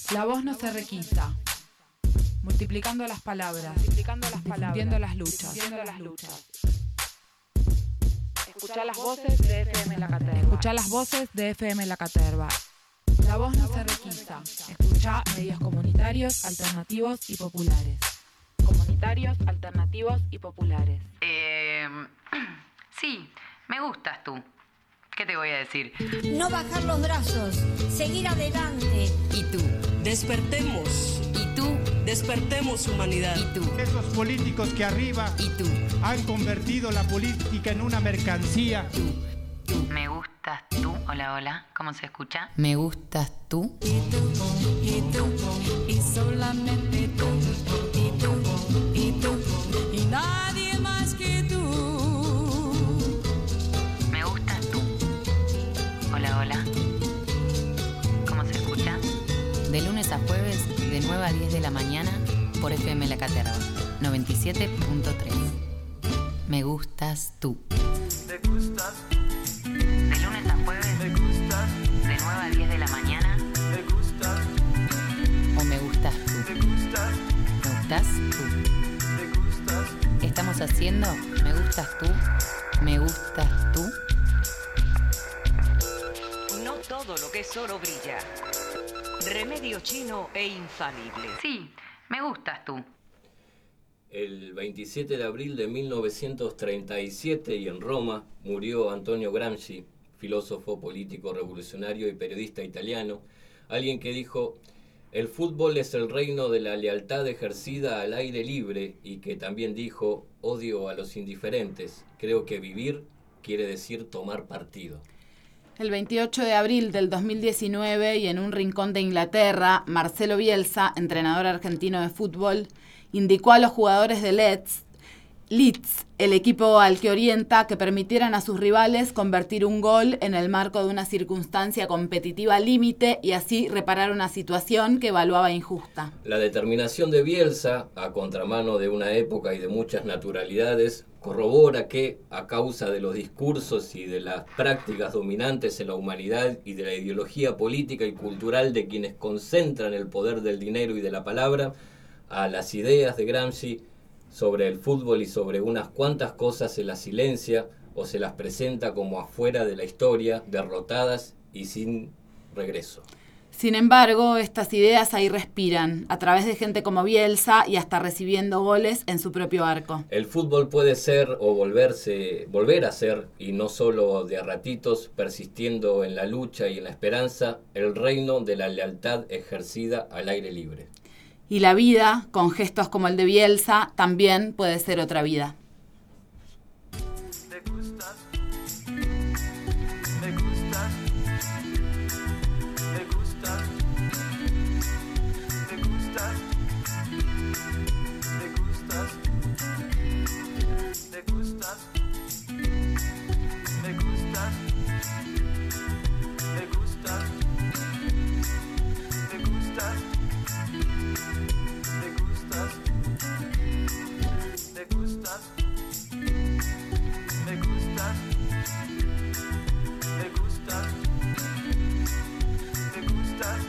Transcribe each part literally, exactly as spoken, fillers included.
La voz no se requisa, multiplicando las palabras, multiplicando las difundiendo palabras, las luchas, difundiendo las luchas. Escuchá las voces de F M La Caterva. Escuchá las voces de F M La Caterva. La voz no se requisa. Escuchá medios comunitarios, alternativos y populares. Comunitarios, alternativos y populares. Eh, sí, me gustas tú. ¿Qué te voy a decir? No bajar los brazos, seguir adelante. ¿Y tú? Despertemos. ¿Y tú? Despertemos, humanidad. ¿Y tú? Esos políticos que arriba ¿Y tú? han convertido la política en una mercancía. Tú, tú. Me gustas tú. Hola, hola. ¿Cómo se escucha? Me gustas tú. Y tú, y tú, y solamente tú. Y tú, y tú, y nadie más que tú. Me gustas tú. Hola, hola. ¿Cómo se escucha? De lunes a jueves, de nueve a diez de la mañana, por F M La Caterva, noventa y siete punto tres. Me gustas tú. Me gustas. De lunes a jueves, Me gustas. de nueve a diez de la mañana, Me gustas. o me gustas tú. Me gustas. Me gustas tú. Me gustas. Estamos haciendo Me gustas tú. Me gustas tú. No todo lo que es oro brilla. Remedio chino e infalible. Sí, me gustas tú. El veintisiete de abril de mil novecientos treinta y siete y en Roma murió Antonio Gramsci, filósofo, político, revolucionario y periodista italiano, alguien que dijo: el fútbol es el reino de la lealtad ejercida al aire libre, y que también dijo: odio a los indiferentes, creo que vivir quiere decir tomar partido. El veintiocho de abril del dos mil diecinueve, y en un rincón de Inglaterra, Marcelo Bielsa, entrenador argentino de fútbol, indicó a los jugadores de Leeds, Leeds, el equipo al que orienta, que permitieran a sus rivales convertir un gol en el marco de una circunstancia competitiva límite y así reparar una situación que evaluaba injusta. La determinación de Bielsa, a contramano de una época y de muchas naturalidades, corrobora que, a causa de los discursos y de las prácticas dominantes en la humanidad y de la ideología política y cultural de quienes concentran el poder del dinero y de la palabra, a las ideas de Gramsci sobre el fútbol y sobre unas cuantas cosas se las silencia o se las presenta como afuera de la historia, derrotadas y sin regreso. Sin embargo, estas ideas ahí respiran, a través de gente como Bielsa y hasta recibiendo goles en su propio arco. El fútbol puede ser o volverse, volver a ser, y no solo de a ratitos, persistiendo en la lucha y en la esperanza, el reino de la lealtad ejercida al aire libre. Y la vida, con gestos como el de Bielsa, también puede ser otra vida. Me gustas. Me gustas. Me gustas. Me gustas. Me gustas. Me gustas. Me gustas. Me gustas. Me gustas. Me gustas, me gustas, me gustas, me gustas, me gustas,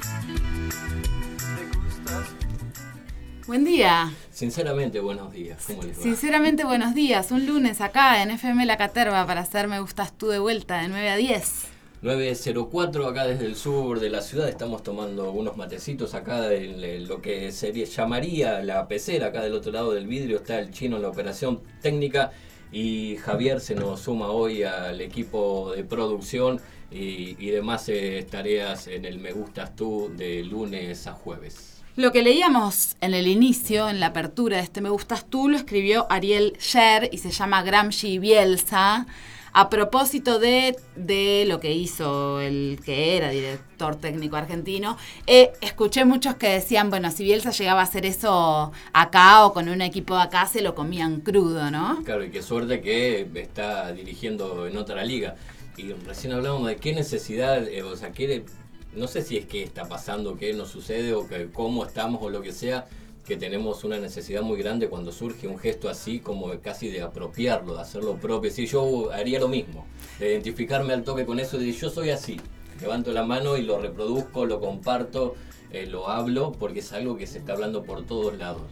me gustas. Buen día. Sinceramente, buenos días. ¿Cómo les va? Sinceramente, buenos días. Un lunes acá en F M La Caterva para hacer Me Gustas Tú de vuelta de nueve a diez. nueve cero cuatro, acá desde el sur de la ciudad, estamos tomando unos matecitos acá en lo que sería, llamaría la pecera. Acá del otro lado del vidrio está el chino en la operación técnica y Javier se nos suma hoy al equipo de producción y, y demás eh, tareas en el Me Gustas Tú de lunes a jueves. Lo que leíamos en el inicio, en la apertura de este Me Gustas Tú, lo escribió Ariel Sher y se llama Gramsci y Bielsa, a propósito de, de lo que hizo el que era director técnico argentino. Eh, escuché muchos que decían, bueno, si Bielsa llegaba a hacer eso acá o con un equipo de acá, se lo comían crudo, ¿no? Claro, y qué suerte que está dirigiendo en otra liga. Y recién hablábamos de qué necesidad, eh, o sea, qué, no sé si es que está pasando, qué nos sucede o que, cómo estamos o lo que sea, que tenemos una necesidad muy grande cuando surge un gesto así, como casi de apropiarlo, de hacerlo propio. Sí, yo haría lo mismo, de identificarme al toque con eso, de yo soy así. levanto la mano y lo reproduzco, lo comparto, eh, lo hablo, porque es algo que se está hablando por todos lados.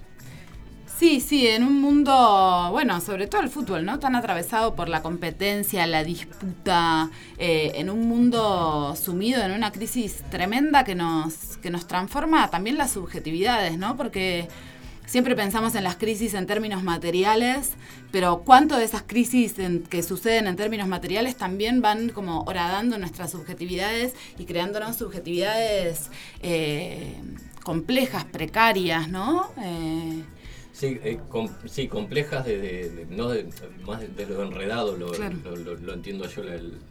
Sí, sí, en un mundo, bueno, sobre todo el fútbol, ¿no? Tan atravesado por la competencia, la disputa, eh, en un mundo sumido en una crisis tremenda que nos, que nos transforma también las subjetividades, ¿no? Porque siempre pensamos en las crisis en términos materiales, pero cuánto de esas crisis en, que suceden en términos materiales también van como horadando nuestras subjetividades y creándonos subjetividades eh, complejas, precarias, ¿no? Eh, Sí, eh, com, sí, complejas, de, de, de, no de, más de, de lo enredado, lo, claro. lo, lo, lo entiendo yo, el, el,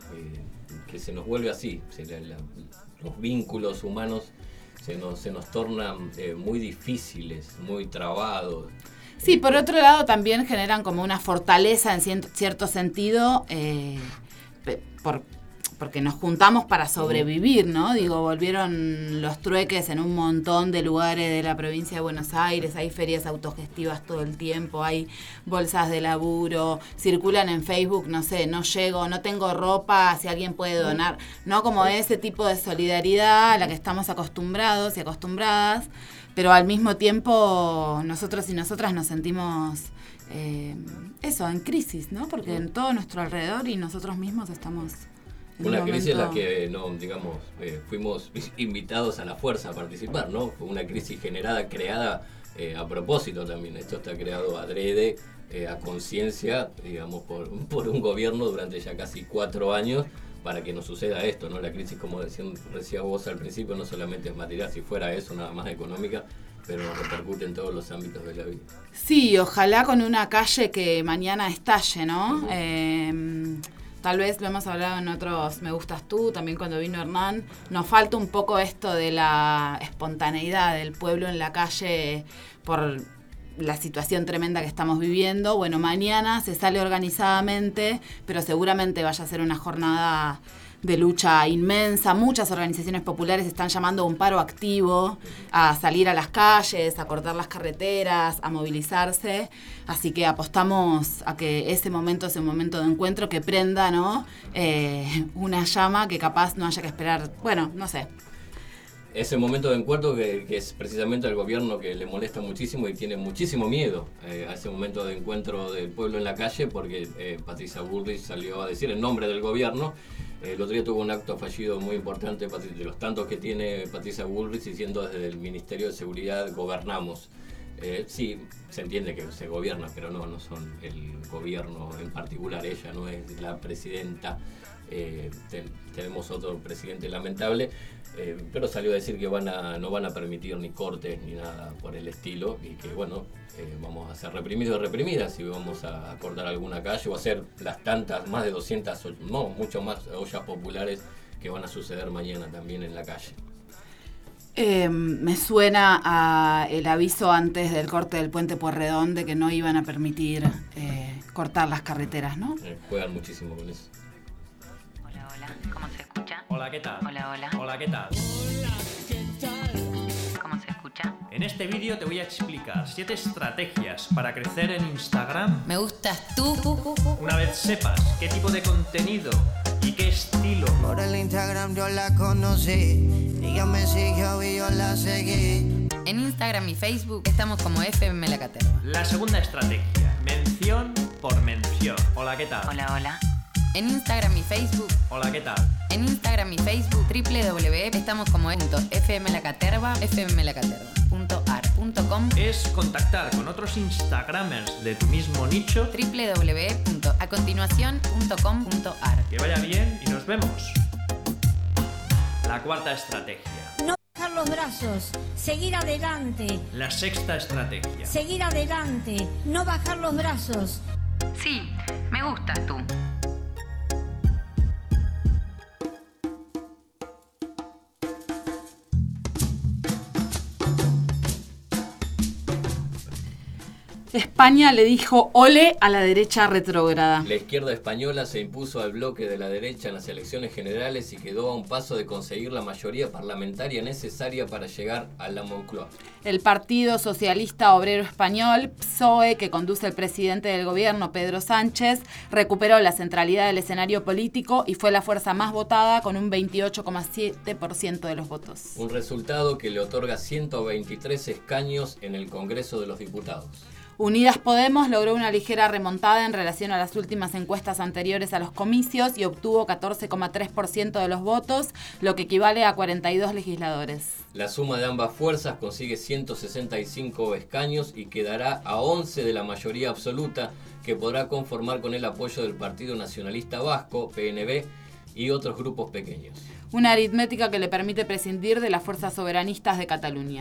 que se nos vuelve así, se, la, la, los vínculos humanos se nos, se nos tornan eh, muy difíciles, muy trabados. Sí, por otro lado también generan como una fortaleza en cierto, cierto sentido, eh, por... porque nos juntamos para sobrevivir, ¿no? Digo, volvieron los trueques en un montón de lugares de la provincia de Buenos Aires, hay ferias autogestivas todo el tiempo, hay bolsas de laburo, circulan en Facebook, no sé, no llego, no tengo ropa, si alguien puede donar, ¿no? Como ese tipo de solidaridad a la que estamos acostumbrados y acostumbradas, pero al mismo tiempo nosotros y nosotras nos sentimos... Eh, eso, en crisis, ¿no? Porque en todo nuestro alrededor y nosotros mismos estamos... Una crisis en la que, no, digamos, eh, fuimos invitados a la fuerza a participar, ¿no? Fue una crisis generada, creada eh, a propósito también. Esto está creado adrede, eh, a conciencia, digamos, por, por un gobierno durante ya casi cuatro años para que nos suceda esto, ¿no? La crisis, como decían, decía vos al principio, no solamente es material, si fuera eso, nada más económica, pero repercute en todos los ámbitos de la vida. Sí, ojalá con una calle que mañana estalle, ¿no? Uh-huh. Eh, Tal vez lo hemos hablado en otros Me Gustas Tú, también cuando vino Hernán. Nos falta un poco esto de la espontaneidad del pueblo en la calle por la situación tremenda que estamos viviendo. Bueno, mañana se sale organizadamente, pero seguramente vaya a ser una jornada de lucha inmensa. Muchas organizaciones populares están llamando a un paro activo, a salir a las calles, a cortar las carreteras, a movilizarse. Así que apostamos a que ese momento sea un momento de encuentro que prenda, ¿no? Eh, una llama que capaz no haya que esperar, bueno, no sé. Ese momento de encuentro que, que es precisamente al gobierno que le molesta muchísimo y tiene muchísimo miedo eh, a ese momento de encuentro del pueblo en la calle, porque eh, Patricia Bullrich salió a decir en nombre del gobierno. Eh, el otro día tuvo un acto fallido muy importante, de los tantos que tiene Patricia Bullrich, diciendo desde el Ministerio de Seguridad gobernamos. Eh, sí, se entiende que se gobierna, pero no, no son el gobierno en particular, ella no es la presidenta. Eh, ten, tenemos otro presidente lamentable, eh, pero salió a decir que van a, no van a permitir ni cortes ni nada por el estilo, y que bueno, eh, vamos a ser reprimidos y reprimidas y vamos a, a cortar alguna calle o hacer las tantas, más de doscientas, no, mucho más ollas populares que van a suceder mañana también en la calle. Eh, me suena a el aviso antes del corte del puente Pueyrredón de que no iban a permitir eh, cortar las carreteras, ¿no? Eh, juegan muchísimo con eso. Hola, hola, ¿cómo se escucha? Hola, ¿qué tal? Hola, hola. Hola, ¿qué tal? Hola, ¿qué tal? ¿Cómo se escucha? En este vídeo te voy a explicar siete estrategias para crecer en Instagram. Me gustas tú. Una vez sepas qué tipo de contenido y qué estilo. Por el Instagram yo la conocí, ella me siguió y yo la seguí. En Instagram y Facebook estamos como F M La Caterva. La segunda estrategia, mención por mención. Hola, ¿qué tal? Hola, hola. En Instagram y Facebook. Hola, ¿qué tal? En Instagram y Facebook, doble u doble u doble u punto estamos como fmlacaterva, fmlacaterva punto ar punto com. Es contactar con otros Instagramers de tu mismo nicho. doble u doble u doble u punto a continuación punto com punto ar. Que vaya bien y nos vemos. La cuarta estrategia. No bajar los brazos, seguir adelante. La sexta estrategia. Seguir adelante, no bajar los brazos. Sí, me gustas tú. España le dijo ole a la derecha retrógrada. La izquierda española se impuso al bloque de la derecha en las elecciones generales y quedó a un paso de conseguir la mayoría parlamentaria necesaria para llegar a la Moncloa. El Partido Socialista Obrero Español, P S O E, que conduce el presidente del gobierno, Pedro Sánchez, recuperó la centralidad del escenario político y fue la fuerza más votada con un veintiocho coma siete por ciento de los votos. Un resultado que le otorga ciento veintitrés escaños en el Congreso de los Diputados. Unidas Podemos logró una ligera remontada en relación a las últimas encuestas anteriores a los comicios y obtuvo catorce coma tres por ciento de los votos, lo que equivale a cuarenta y dos legisladores. La suma de ambas fuerzas consigue ciento sesenta y cinco escaños y quedará a once de la mayoría absoluta, que podrá conformar con el apoyo del Partido Nacionalista Vasco, P N V, y otros grupos pequeños. Una aritmética que le permite prescindir de las fuerzas soberanistas de Cataluña.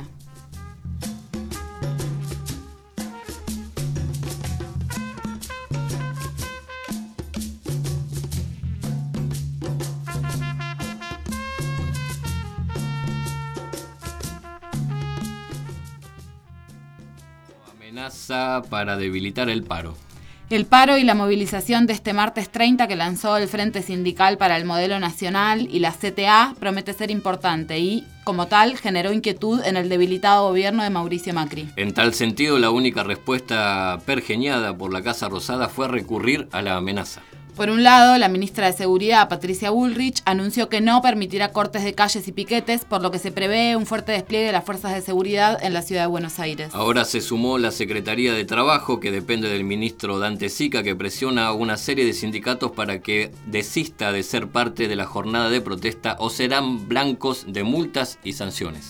Amenaza para debilitar el paro. El paro y la movilización de este martes treinta que lanzó el Frente Sindical para el Modelo Nacional y la C T A promete ser importante y, como tal, generó inquietud en el debilitado gobierno de Mauricio Macri. En tal sentido, la única respuesta pergeñada por la Casa Rosada fue recurrir a la amenaza. Por un lado, la ministra de Seguridad, Patricia Bullrich, anunció que no permitirá cortes de calles y piquetes, por lo que se prevé un fuerte despliegue de las fuerzas de seguridad en la ciudad de Buenos Aires. Ahora se sumó la Secretaría de Trabajo, que depende del ministro Dante Sica, que presiona a una serie de sindicatos para que desista de ser parte de la jornada de protesta o serán blancos de multas y sanciones.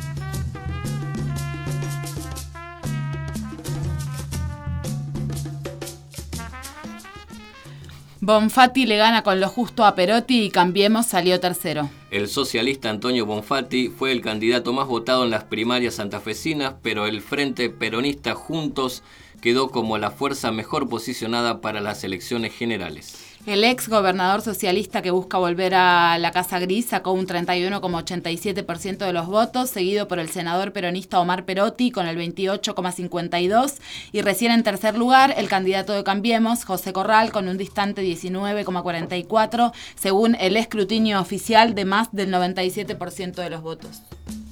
Bonfatti le gana con lo justo a Perotti y Cambiemos salió tercero. El socialista Antonio Bonfatti fue el candidato más votado en las primarias santafesinas, pero el Frente Peronista Juntos quedó como la fuerza mejor posicionada para las elecciones generales. El ex gobernador socialista que busca volver a la Casa Gris sacó un treinta y uno coma ochenta y siete por ciento de los votos, seguido por el senador peronista Omar Perotti con el veintiocho coma cincuenta y dos por ciento y recién en tercer lugar el candidato de Cambiemos, José Corral, con un distante diecinueve coma cuarenta y cuatro por ciento, según el escrutinio oficial de más del noventa y siete por ciento de los votos.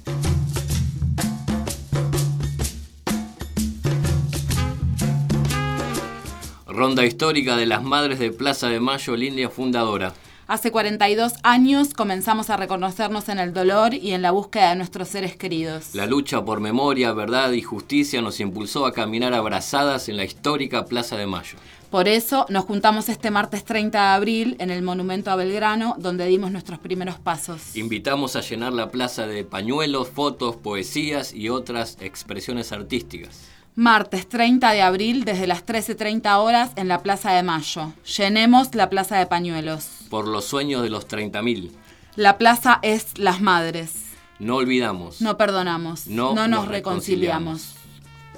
Ronda histórica de las Madres de Plaza de Mayo, línea fundadora. Hace cuarenta y dos años comenzamos a reconocernos en el dolor y en la búsqueda de nuestros seres queridos. La lucha por memoria, verdad y justicia nos impulsó a caminar abrazadas en la histórica Plaza de Mayo. Por eso nos juntamos este martes treinta de abril en el Monumento a Belgrano, donde dimos nuestros primeros pasos. Invitamos a llenar la plaza de pañuelos, fotos, poesías y otras expresiones artísticas. Martes treinta de abril desde las trece treinta horas en la Plaza de Mayo. Llenemos la Plaza de Pañuelos. Por los sueños de los treinta mil. La plaza es las madres. No olvidamos. No perdonamos. No, no nos, nos reconciliamos. reconciliamos.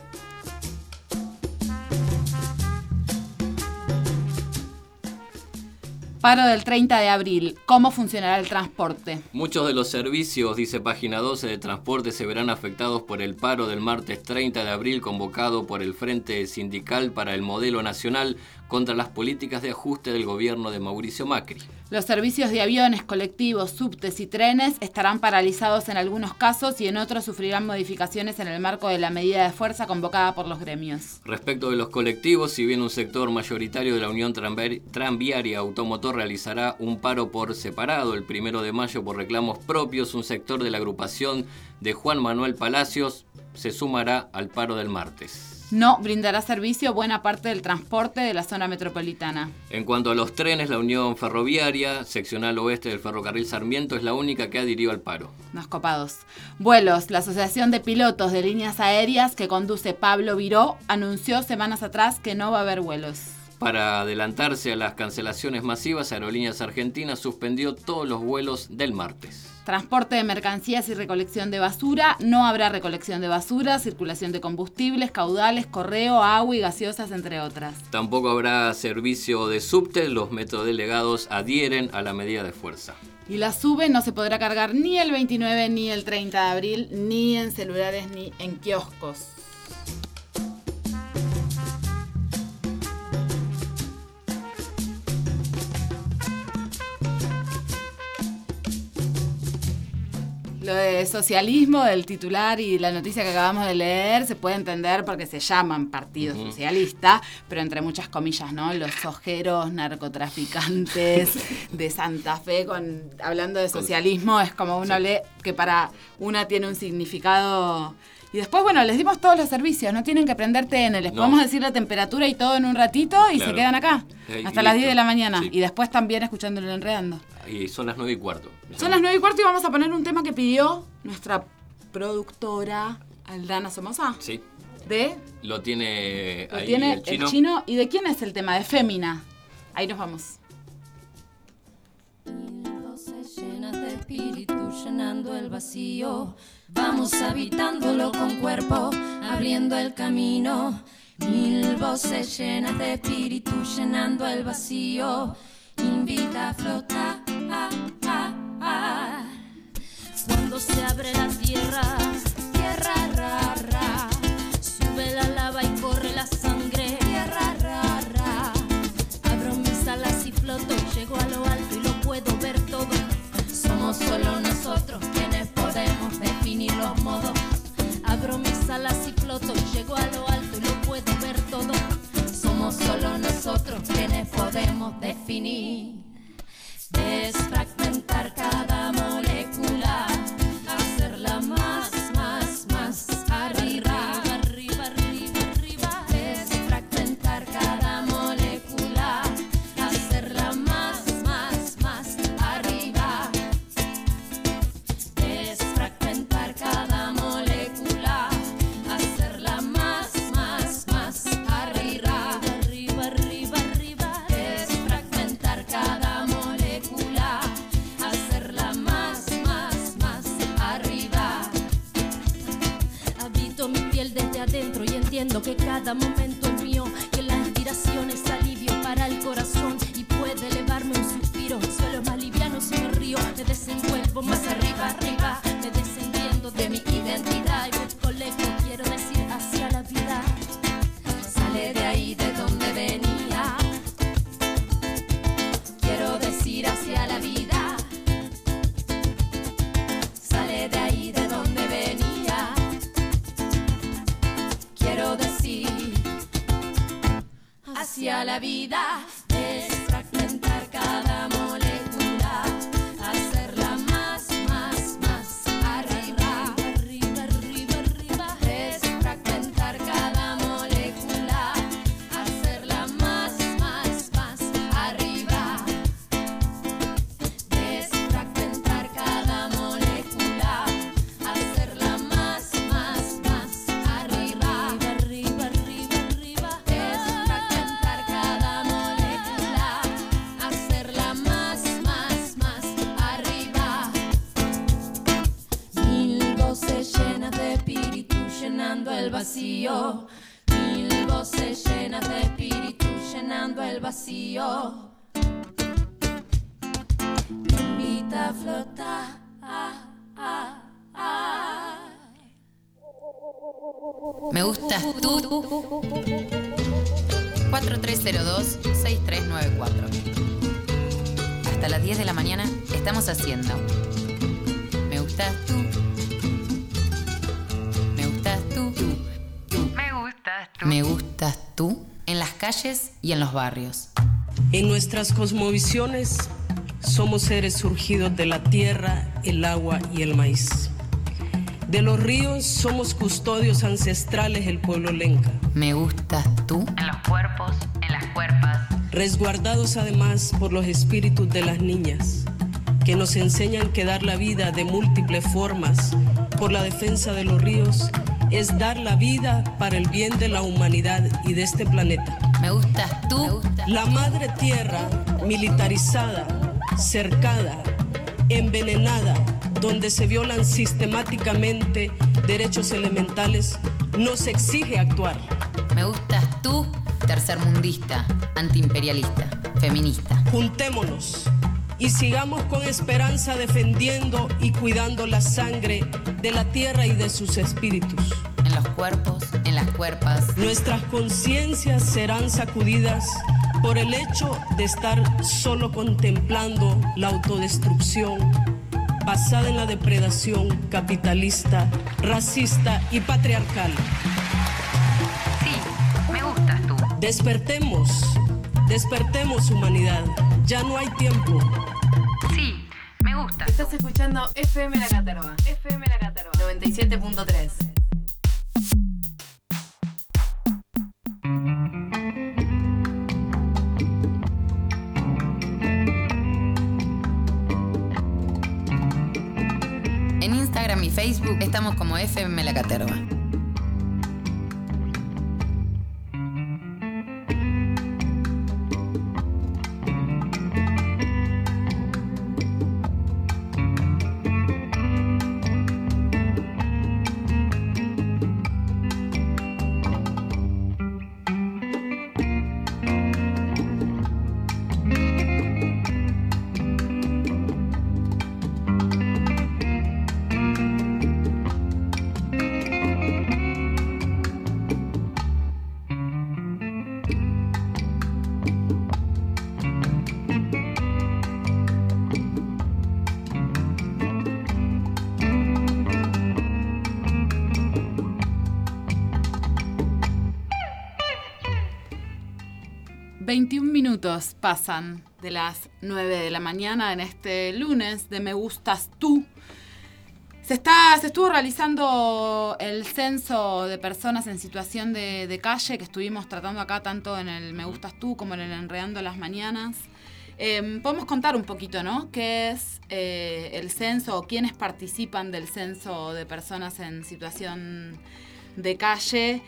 Paro del treinta de abril. ¿Cómo funcionará el transporte? Muchos de los servicios, dice Página doce, de transporte se verán afectados por el paro del martes treinta de abril convocado por el Frente Sindical para el Modelo Nacional contra las políticas de ajuste del gobierno de Mauricio Macri. Los servicios de aviones, colectivos, subtes y trenes estarán paralizados en algunos casos y en otros sufrirán modificaciones en el marco de la medida de fuerza convocada por los gremios. Respecto de los colectivos, si bien un sector mayoritario de la Unión Tranviaria Automotor realizará un paro por separado el primero de mayo por reclamos propios, un sector de la agrupación de Juan Manuel Palacios se sumará al paro del martes. No brindará servicio buena parte del transporte de la zona metropolitana. En cuanto a los trenes, la Unión Ferroviaria, seccional oeste del Ferrocarril Sarmiento, es la única que adhirió al paro. Nos copados. Vuelos. La Asociación de Pilotos de Líneas Aéreas que conduce Pablo Viró anunció semanas atrás que no va a haber vuelos. Para adelantarse a las cancelaciones masivas, Aerolíneas Argentinas suspendió todos los vuelos del martes. Transporte de mercancías y recolección de basura. No habrá recolección de basura, circulación de combustibles, caudales, correo, agua y gaseosas, entre otras. Tampoco habrá servicio de subte. Los metrodelegados adhieren a la medida de fuerza. Y la SUBE no se podrá cargar ni el veintinueve ni el treinta de abril, ni en celulares ni en kioscos. Lo de socialismo, del titular y la noticia que acabamos de leer, se puede entender porque se llaman Partido uh-huh. Socialista, pero entre muchas comillas, ¿no? Los ojeros narcotraficantes de Santa Fe, con hablando de socialismo, es como uno sí. lee que para una tiene un significado. Y después, bueno, les dimos todos los servicios, no tienen que prender T N, les no. podemos decir la temperatura y todo en un ratito y claro. se quedan acá, eh, hasta las diez de la mañana. Sí. Y después también escuchándolo en Enredando. Y son las nueve y cuarto. Son las nueve y cuarto y vamos a poner un tema que pidió nuestra productora Aldana Somoza. Sí. ¿De? Lo tiene Lo ahí tiene el chino. el chino. ¿Y de quién es el tema? De Fémina. Ahí nos vamos. Voces llenas de espíritu llenando el vacío. Vamos habitándolo con cuerpo, abriendo el camino. Mil voces llenas de espíritu llenando el vacío. Invita a flotar. Cuando se abre la tierra, tierra ra, ra. Sube la lava y corre la sangre, tierra ra, ra. Abro mis alas y floto, llego a lo alto y lo puedo ver todo. Somos solo nosotros quienes podemos definir los modos. Abro mis alas y floto, llego a lo alto y lo puedo ver todo. Somos solo nosotros quienes podemos definir. Desfragmentar cada molécula, hacerla más, más, más arriba, arriba, arriba, arriba. Desfragmentar cada molécula, hacerla más, más, más arriba. Desfragmentar cada molécula, hacerla más, más, más arriba, arriba, arriba, arriba. Desfragmentar cada molécula, hacerla más, más, más arriba. Habito mi piel desde adentro y entiendo que cada momento es mío, que la inspiración es alivio para el corazón y puede elevarme un suspiro. Suelo más liviano si me río, me desenvuelvo más arriba, arriba. Me desentiendo de mi identidad y busco lejos, quiero decir hacia la vida. Sale de ahí de donde venía, quiero decir hacia la vida. Sale de ahí de donde venía, quiero decir hacia la vida. Desfragmentar cada molécula, hacerla más, más, más arriba, arriba, arriba, arriba. Desfragmentar cada molécula, hacerla más, más, más arriba. Desfragmentar cada molécula, hacerla más, más, más arriba, arriba, arriba, arriba. Desfragmentar cada molécula, hacerla más, más, más arriba. Mil voces llenas de espíritu llenando el vacío. Mil voces llenas de espíritu llenando el vacío. Invita a flotar. Me gustas tú. cuatro tres cero dos, seis tres nueve cuatro. Hasta las diez de la mañana estamos haciendo Me gustas tú. Me gustas tú. Me gustas tú. Me gustas tú en las calles y en los barrios. En nuestras cosmovisiones somos seres surgidos de la tierra, el agua y el maíz. De los ríos somos custodios ancestrales el pueblo lenca. Me gustas tú. En los cuerpos, en las cuerpas. Resguardados además por los espíritus de las niñas, que nos enseñan que dar la vida de múltiples formas por la defensa de los ríos es dar la vida para el bien de la humanidad y de este planeta. Me gustas tú. Me gustas la madre tierra, militarizada, cercada, envenenada, donde se violan sistemáticamente derechos elementales, nos exige actuar. Me gustas tú, tercermundista, antiimperialista, feminista. Juntémonos y sigamos con esperanza defendiendo y cuidando la sangre de la tierra y de sus espíritus. En los cuerpos, en las cuerpas. Nuestras conciencias serán sacudidas por el hecho de estar solo contemplando la autodestrucción, basada en la depredación capitalista, racista y patriarcal. Sí, me gustas tú. Despertemos, despertemos humanidad, ya no hay tiempo. Sí, me gusta. Estás escuchando F M La Caterva. F M La Caterva. noventa y siete punto tres. En Instagram y Facebook estamos como F M La Caterva. veintiún minutos pasan de las nueve de la mañana en este lunes de Me Gustas Tú. Se, está, se estuvo realizando el censo de personas en situación de, de calle que estuvimos tratando acá tanto en el Me Gustas Tú como en el Enredando las Mañanas. Eh, podemos contar un poquito, ¿no? ¿Qué es eh, el censo o quiénes participan del censo de personas en situación de calle?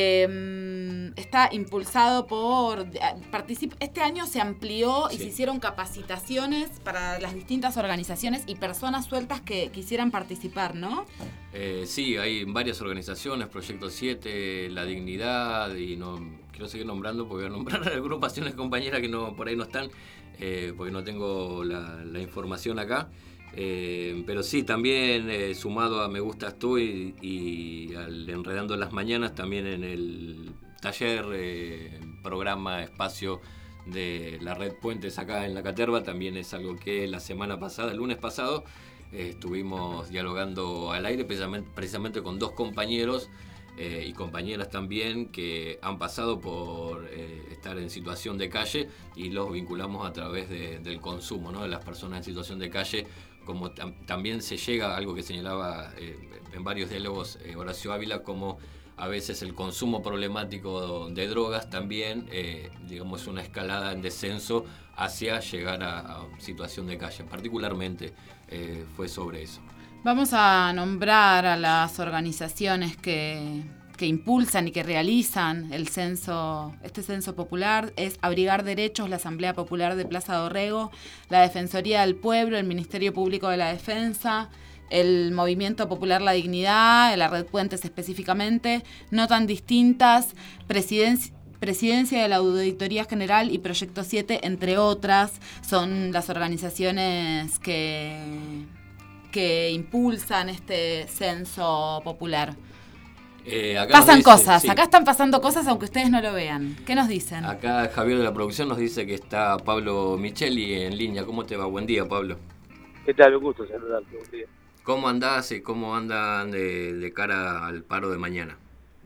Eh, está impulsado por... Particip, este año se amplió y sí. se hicieron capacitaciones para las distintas organizaciones y personas sueltas que quisieran participar, ¿no? Eh, sí, hay varias organizaciones, Proyecto siete, La Dignidad, y no quiero seguir nombrando porque voy a nombrar agrupaciones compañeras que no por ahí no están, eh, porque no tengo la, la información acá. Eh, pero sí, también eh, sumado a Me Gustas Tú y, y al Enredando las Mañanas, también en el taller, eh, programa, espacio de la Red Puentes acá en La Caterva, también es algo que la semana pasada, el lunes pasado, eh, estuvimos dialogando al aire precisamente, precisamente con dos compañeros eh, y compañeras también que han pasado por eh, estar en situación de calle y los vinculamos a través de, del consumo, ¿no? De las personas en situación de calle. Como tam- también se llega a algo que señalaba eh, en varios diálogos eh, Horacio Ávila, como a veces el consumo problemático de drogas también, eh, digamos, una escalada en descenso hacia llegar a, a situación de calle. Particularmente eh, fue sobre eso. Vamos a nombrar a las organizaciones que, que impulsan y que realizan el censo, este censo popular. Es Abrigar Derechos, la Asamblea Popular de Plaza Dorrego, la Defensoría del Pueblo, el Ministerio Público de la Defensa, el Movimiento Popular La Dignidad, la Red Puentes específicamente, No Tan Distintas, Presidencia Presidencia de la Auditoría General y Proyecto siete, entre otras, son las organizaciones que, que impulsan este censo popular. Eh, acá Pasan dice, cosas, sí. acá están pasando cosas aunque ustedes no lo vean. ¿Qué nos dicen? Acá Javier de la producción nos dice que está Pablo Micheli en línea. ¿Cómo te va? Buen día, Pablo. ¿Qué tal? Un gusto saludarte. Buen día. ¿Cómo andás y cómo andan de, de cara al paro de mañana?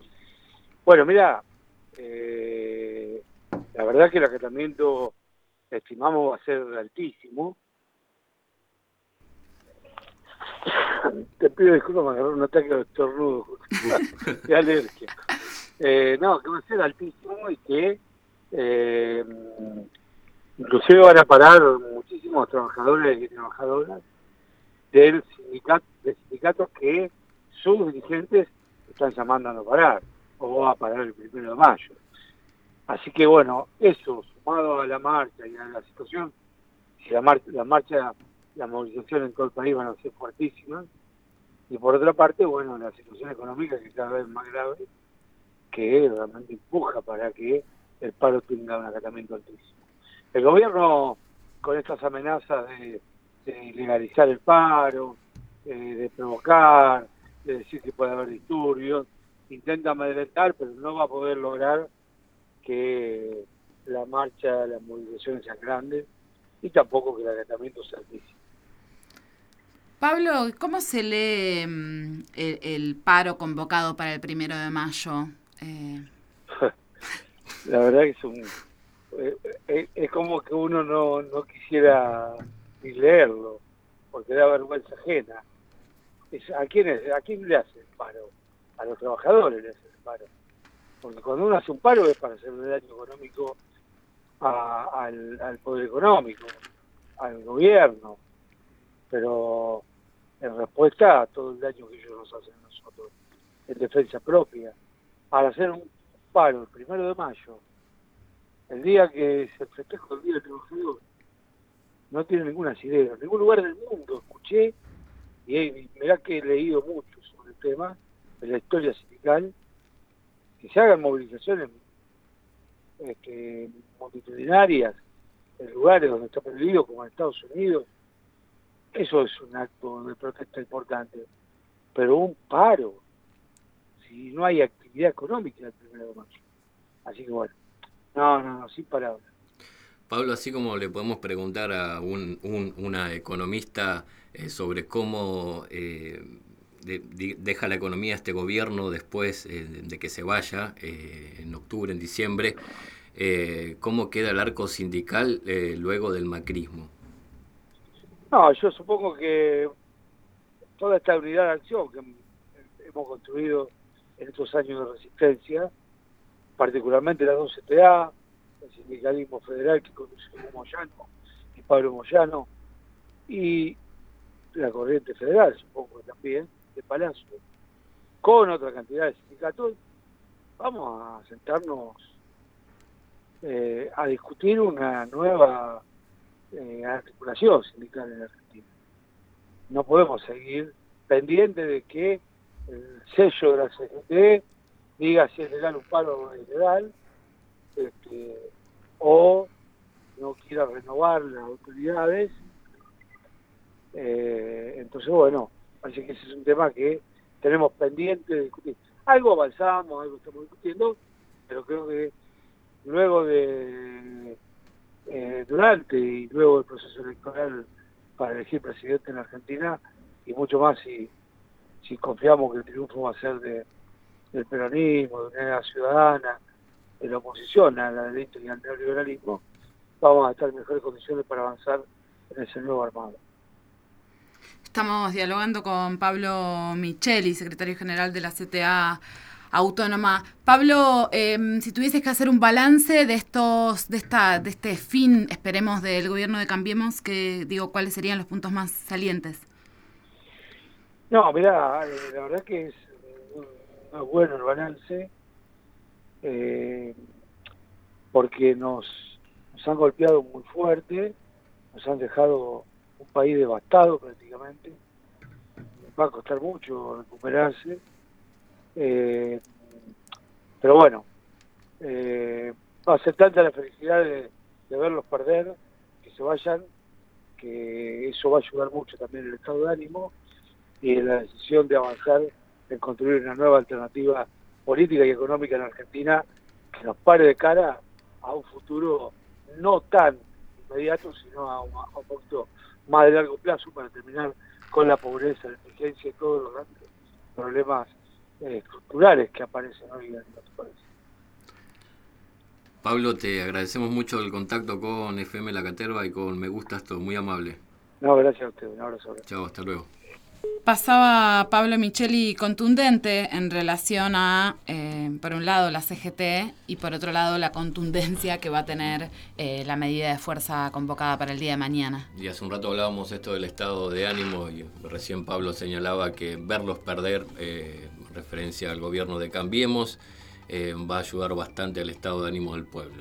Bueno, mira, eh, la verdad que el acatamiento estimamos va a ser altísimo. Te pido disculpas, me agarró un ataque de estornudo de alergia. Eh, no, que va a ser altísimo y que eh, inclusive van a parar muchísimos trabajadores y trabajadoras del sindicato, de sindicatos que sus dirigentes están llamando a no parar, o a parar el primero de mayo. Así que bueno, eso sumado a la marcha y a la situación, si la, mar la marcha, la movilización en todo el país van a ser fuertísimas, y por otra parte, bueno, la situación económica que cada vez es más grave, que realmente empuja para que el paro tenga un acatamiento altísimo. El gobierno, con estas amenazas de, de legalizar el paro, eh, de provocar, de decir que puede haber disturbios, intenta amedrentar, pero no va a poder lograr que la marcha, las movilizaciones sean grandes y tampoco que el acatamiento sea altísimo. Pablo, ¿cómo se lee mm, el, el paro convocado para el primero de mayo? Eh... La verdad que es un... Es, es como que uno no, no quisiera ni leerlo, porque da vergüenza ajena. Es, ¿a, quién es, ¿A quién le hace el paro? A los trabajadores le hace el paro. Porque cuando uno hace un paro es para hacerle daño económico a, al, al poder económico, al gobierno, pero en respuesta a todo el daño que ellos nos hacen a nosotros, en defensa propia. Al hacer un paro el primero de mayo, el día que se festeja el Día del Trabajador, no tiene ningún asidero. En ningún lugar del mundo escuché, y, y mirá que he leído mucho sobre el tema, de la historia sindical, que se hagan movilizaciones este, multitudinarias en lugares donde está prohibido, como en Estados Unidos. Eso es un acto de protesta importante. Pero un paro, si no hay actividad económica el primero de mayo. Así que bueno, no, no, no, sin palabras. Pablo, así como le podemos preguntar a un, un, una economista eh, sobre cómo eh, de, de, deja la economía este gobierno después eh, de, de que se vaya eh, en octubre, en diciembre, eh, ¿cómo queda el arco sindical eh, luego del macrismo? No, yo supongo que toda esta unidad de acción que hemos construido en estos años de resistencia, particularmente las dos C T A, el sindicalismo federal que conduce Moyano y Pablo Moyano, y la corriente federal, supongo que también, de Palacio, con otra cantidad de sindicatos, vamos a sentarnos eh, a discutir una nueva eh, articulación sindical en Argentina. No podemos seguir pendientes de que el sello de la C G T diga si es legal un paro o no es legal, este, o no quiera renovar las autoridades. Eh, entonces, bueno, parece que ese es un tema que tenemos pendiente de discutir. Algo avanzamos, algo estamos discutiendo, pero creo que luego de, eh, durante y luego del proceso electoral para elegir presidente en Argentina, y mucho más si, si confiamos que el triunfo va a ser de del peronismo, de Unidad Ciudadana, de la oposición a la derecha y al neoliberalismo, vamos a estar en mejores condiciones para avanzar en ese nuevo armado. Estamos dialogando con Pablo Micheli, secretario general de la C T A Autónoma. Pablo, eh, si tuvieses que hacer un balance de estos, de esta, de este fin, esperemos, del gobierno de Cambiemos, que digo, ¿cuáles serían los puntos más salientes? No, mirá, la verdad que es no es bueno el balance, eh, porque nos, nos han golpeado muy fuerte, nos han dejado un país devastado prácticamente, va a costar mucho recuperarse, eh, pero bueno, eh, va a ser tanta la felicidad de, de verlos perder, que se vayan, que eso va a ayudar mucho también en el estado de ánimo y en la decisión de avanzar en construir una nueva alternativa política y económica en Argentina que nos pare de cara a un futuro no tan inmediato, sino a un, a un poquito más de largo plazo, para terminar con la pobreza, la indigencia y todos los grandes problemas eh, estructurales que aparecen hoy en nuestro país. Pablo, te agradecemos mucho el contacto con F M La Caterva y con Me Gusta Esto, muy amable. No, gracias a usted, un abrazo. Chao, hasta luego. Pasaba Pablo Micheli contundente en relación a, eh, por un lado, la C G T y por otro lado, la contundencia que va a tener eh, la medida de fuerza convocada para el día de mañana. Y hace un rato hablábamos esto del estado de ánimo y recién Pablo señalaba que verlos perder, eh, en referencia al gobierno de Cambiemos, eh, va a ayudar bastante al estado de ánimo del pueblo.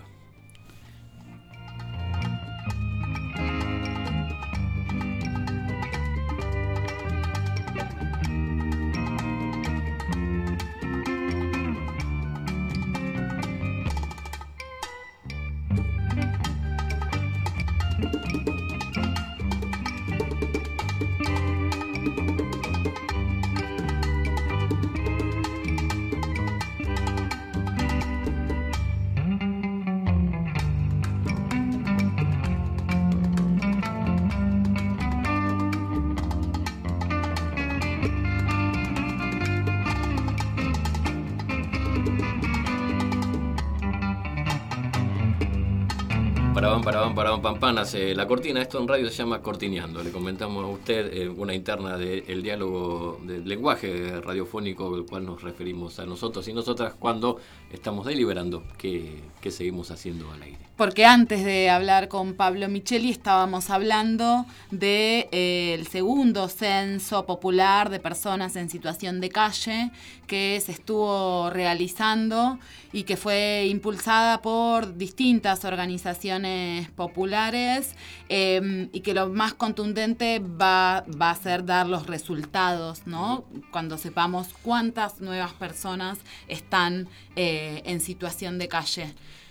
van, para van, para van, pam, pam, hace la cortina. Esto en radio se llama cortineando. Le comentamos a usted eh, una interna del diálogo del lenguaje radiofónico al cual nos referimos a nosotros y nosotras cuando estamos deliberando qué, qué seguimos haciendo al aire. Porque antes de hablar con Pablo Micheli estábamos hablando del de, eh, segundo censo popular de personas en situación de calle que se estuvo realizando y que fue impulsada por distintas organizaciones populares eh, y que lo más contundente va, va a ser dar los resultados, ¿no? Cuando sepamos cuántas nuevas personas están eh, en situación de calle.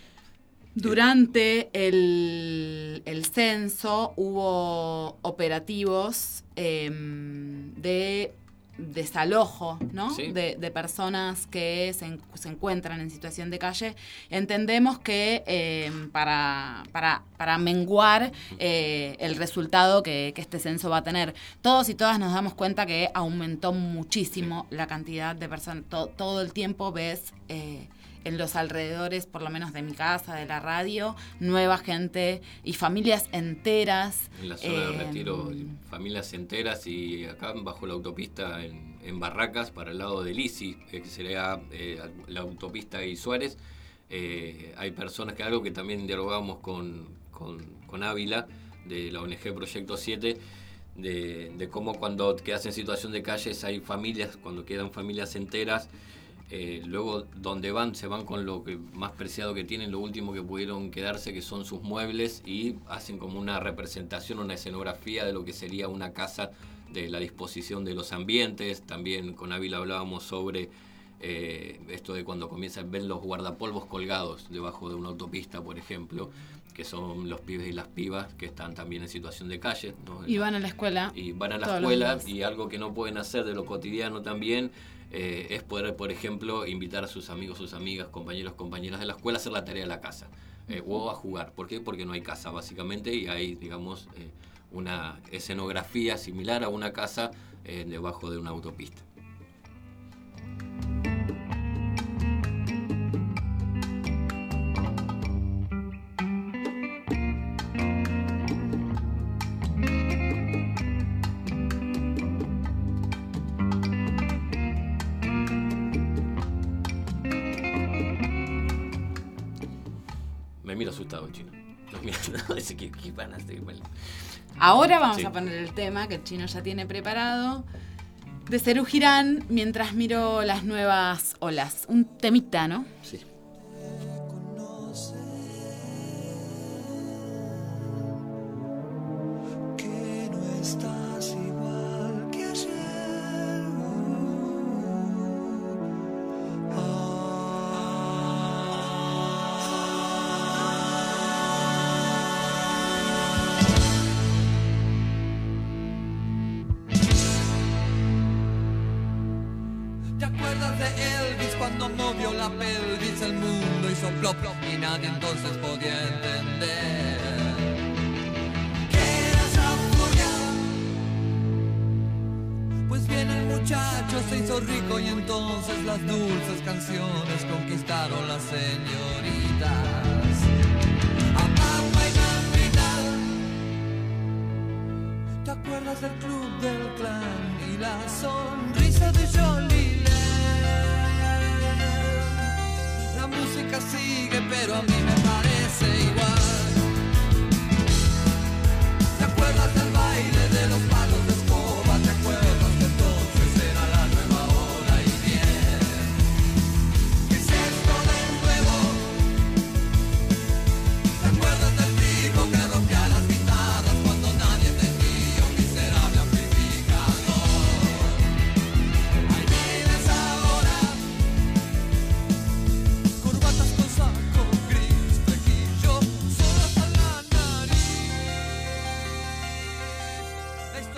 Durante el, el censo hubo operativos eh, de desalojo, ¿no? Sí. De, de personas que se, en, se encuentran en situación de calle. Entendemos que eh, para, para, para menguar eh, el resultado que, que este censo va a tener. Todos y todas nos damos cuenta que aumentó muchísimo la cantidad de personas. Todo, todo el tiempo ves... Eh, en los alrededores, por lo menos de mi casa, de la radio, nueva gente y familias enteras. En la zona eh, de retiro, familias enteras y acá bajo la autopista en, en Barracas, para el lado de Lisi, que sería eh, la autopista y Suárez, eh, hay personas que algo que también dialogamos con, con, con Ávila, de la O N G Proyecto siete, de, de cómo cuando quedas en situación de calles hay familias, cuando quedan familias enteras, Eh, luego donde van, se van con lo que más preciado que tienen, lo último que pudieron quedarse, que son sus muebles, y hacen como una representación, una escenografía de lo que sería una casa, de la disposición de los ambientes. También con Ávila hablábamos sobre eh, esto de cuando comienzan a ver los guardapolvos colgados debajo de una autopista, por ejemplo, que son los pibes y las pibas que están también en situación de calle, ¿no? Y van a la escuela. Y van a la escuela, y algo que no pueden hacer de lo cotidiano también eh, es poder, por ejemplo, invitar a sus amigos, sus amigas, compañeros, compañeras de la escuela a hacer la tarea de la casa, eh, o a jugar. ¿Por qué? Porque no hay casa, básicamente, y hay, digamos, eh, una escenografía similar a una casa eh, debajo de una autopista. Me miro asustado el chino. No, mira, no, dice que, que van a hacer igual. Ahora vamos sí. a poner el tema que el chino ya tiene preparado de Serú Girán mientras miro las nuevas olas. Un temita, ¿no? Sí. Que no estás igual que ayer. Cuando movió la pelvis el mundo hizo plop plop y nadie entonces podía entender que era esa furia. Pues bien el muchacho se hizo rico y entonces las dulces canciones conquistaron las señoritas. A papá y mamita, ¿te acuerdas del club del clan y la sonrisa de Jolie? La música sigue, pero a mí me parece igual. ¿Te acuerdas del baile de los palos de escoba? ¿Te acuerdas que entonces era la nueva hora y bien? ¿Qué es esto de nuevo? ¿Te acuerdas del tipo que rompía las guitarras cuando nadie tenía un miserable amplificador? Hay miles ahora, curvatas con saco gris, flequillo, solo hasta la nariz. La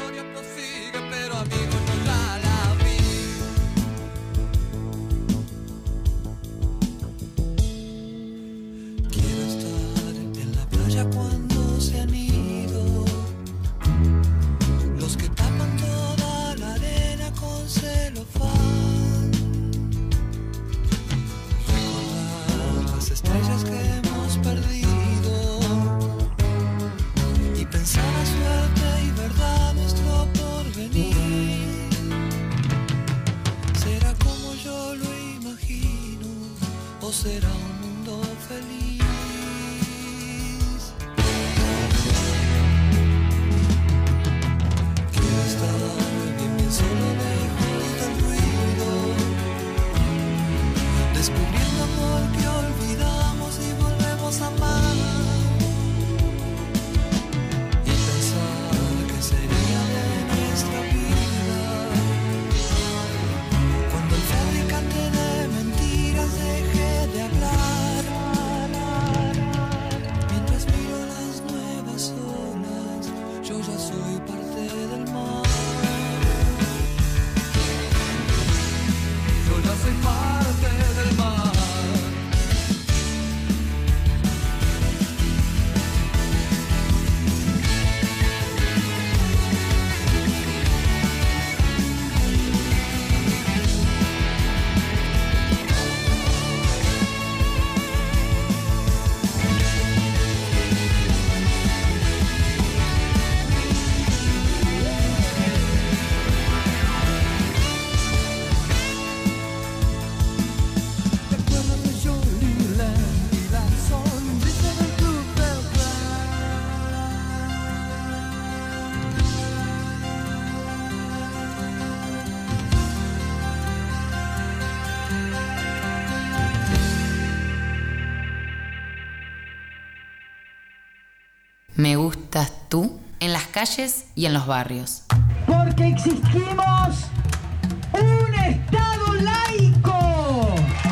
será un mundo feliz. Quiero estar bien, bien solo, lejos del ruido, descubriendo amor que olvidamos y volvemos a amar. Y pensar que sería de nuestra vida cuando el fabricante de mentiras deje de hablar. Mientras miro las nuevas olas, yo ya soy parte del mar. Yo ya soy parte del mar. Me gustas tú en las calles y en los barrios. Porque exigimos un Estado laico.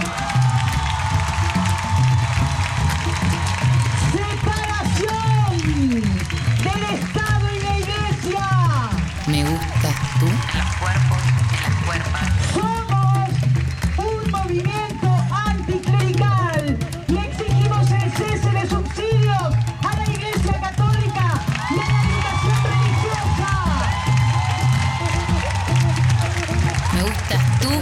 Separación del Estado y la Iglesia. Me gustas tú en los cuerpos, en las cuerpas. Somos un movimiento anticlerical y exigimos el cese de subsidios a la Iglesia Católica y a la educación religiosa. Me gustas tú.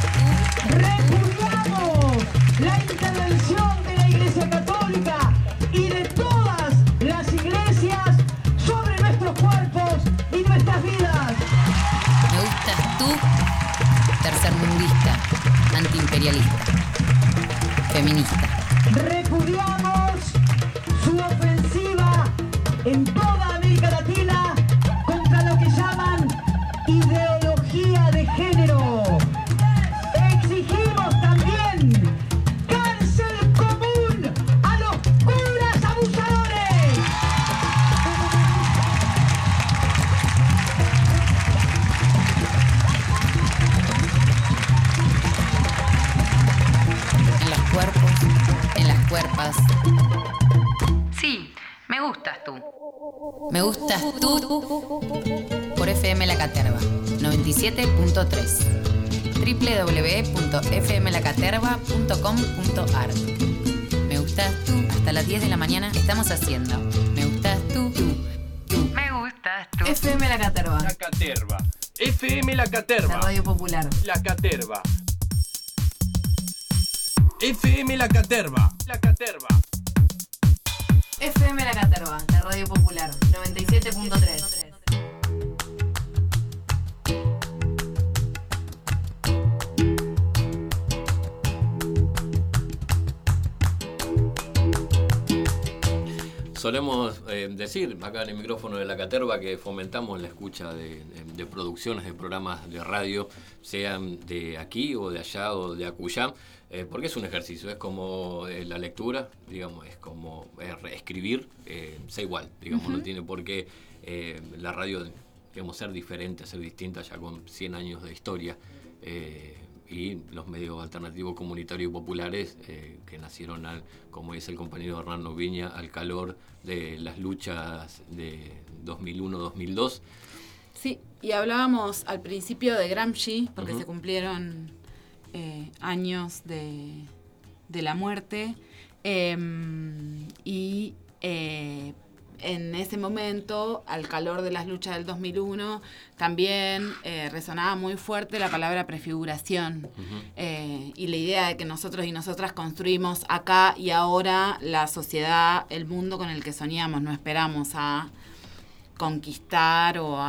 Repudiamos la intervención de la Iglesia Católica y de todas las iglesias sobre nuestros cuerpos y nuestras vidas. Me gustas tú, tercermundista, antiimperialista, feminista. Repudiamos su ofensiva en toda América Latina contra lo que llaman ideología de género. Exigimos también cárcel común a los curas abusadores. En los cuerpos, en las cuerpas. Sí, me gustas tú. Me gustas tú. Por F M La Caterva, noventa y siete punto tres. doble u doble u doble u punto f m la caterva punto com punto a r. Me gustas tú. Hasta las diez de la mañana estamos haciendo Me gustas tú, tú, tú. Me gustas tú. F M La Caterva. La Caterva. F M La Caterva. La radio popular. La Caterva. F M La Caterva. La Caterva. F M La Caterva, la radio popular, noventa y siete punto tres. Solemos eh, decir acá en el micrófono de La Caterva que fomentamos la escucha de, de, de producciones, de programas de radio, sean de aquí o de allá o de acullá, eh, porque es un ejercicio, es como eh, la lectura, digamos, es como eh, escribir, eh, sea igual, digamos, uh-huh. No tiene por qué eh, la radio, digamos, ser diferente, ser distinta ya con cien años de historia. Eh, y los medios alternativos comunitarios y populares eh, que nacieron, al, como dice el compañero Hernando Viña, al calor de las luchas de dos mil uno dos mil dos. Sí, y hablábamos al principio de Gramsci, porque uh-huh. se cumplieron eh, años de, de la muerte, eh, y eh, en ese momento, al calor de las luchas del dos mil uno, también eh, resonaba muy fuerte la palabra prefiguración, uh-huh. eh, y la idea de que nosotros y nosotras construimos acá y ahora la sociedad, el mundo con el que soñamos, no esperamos a conquistar o a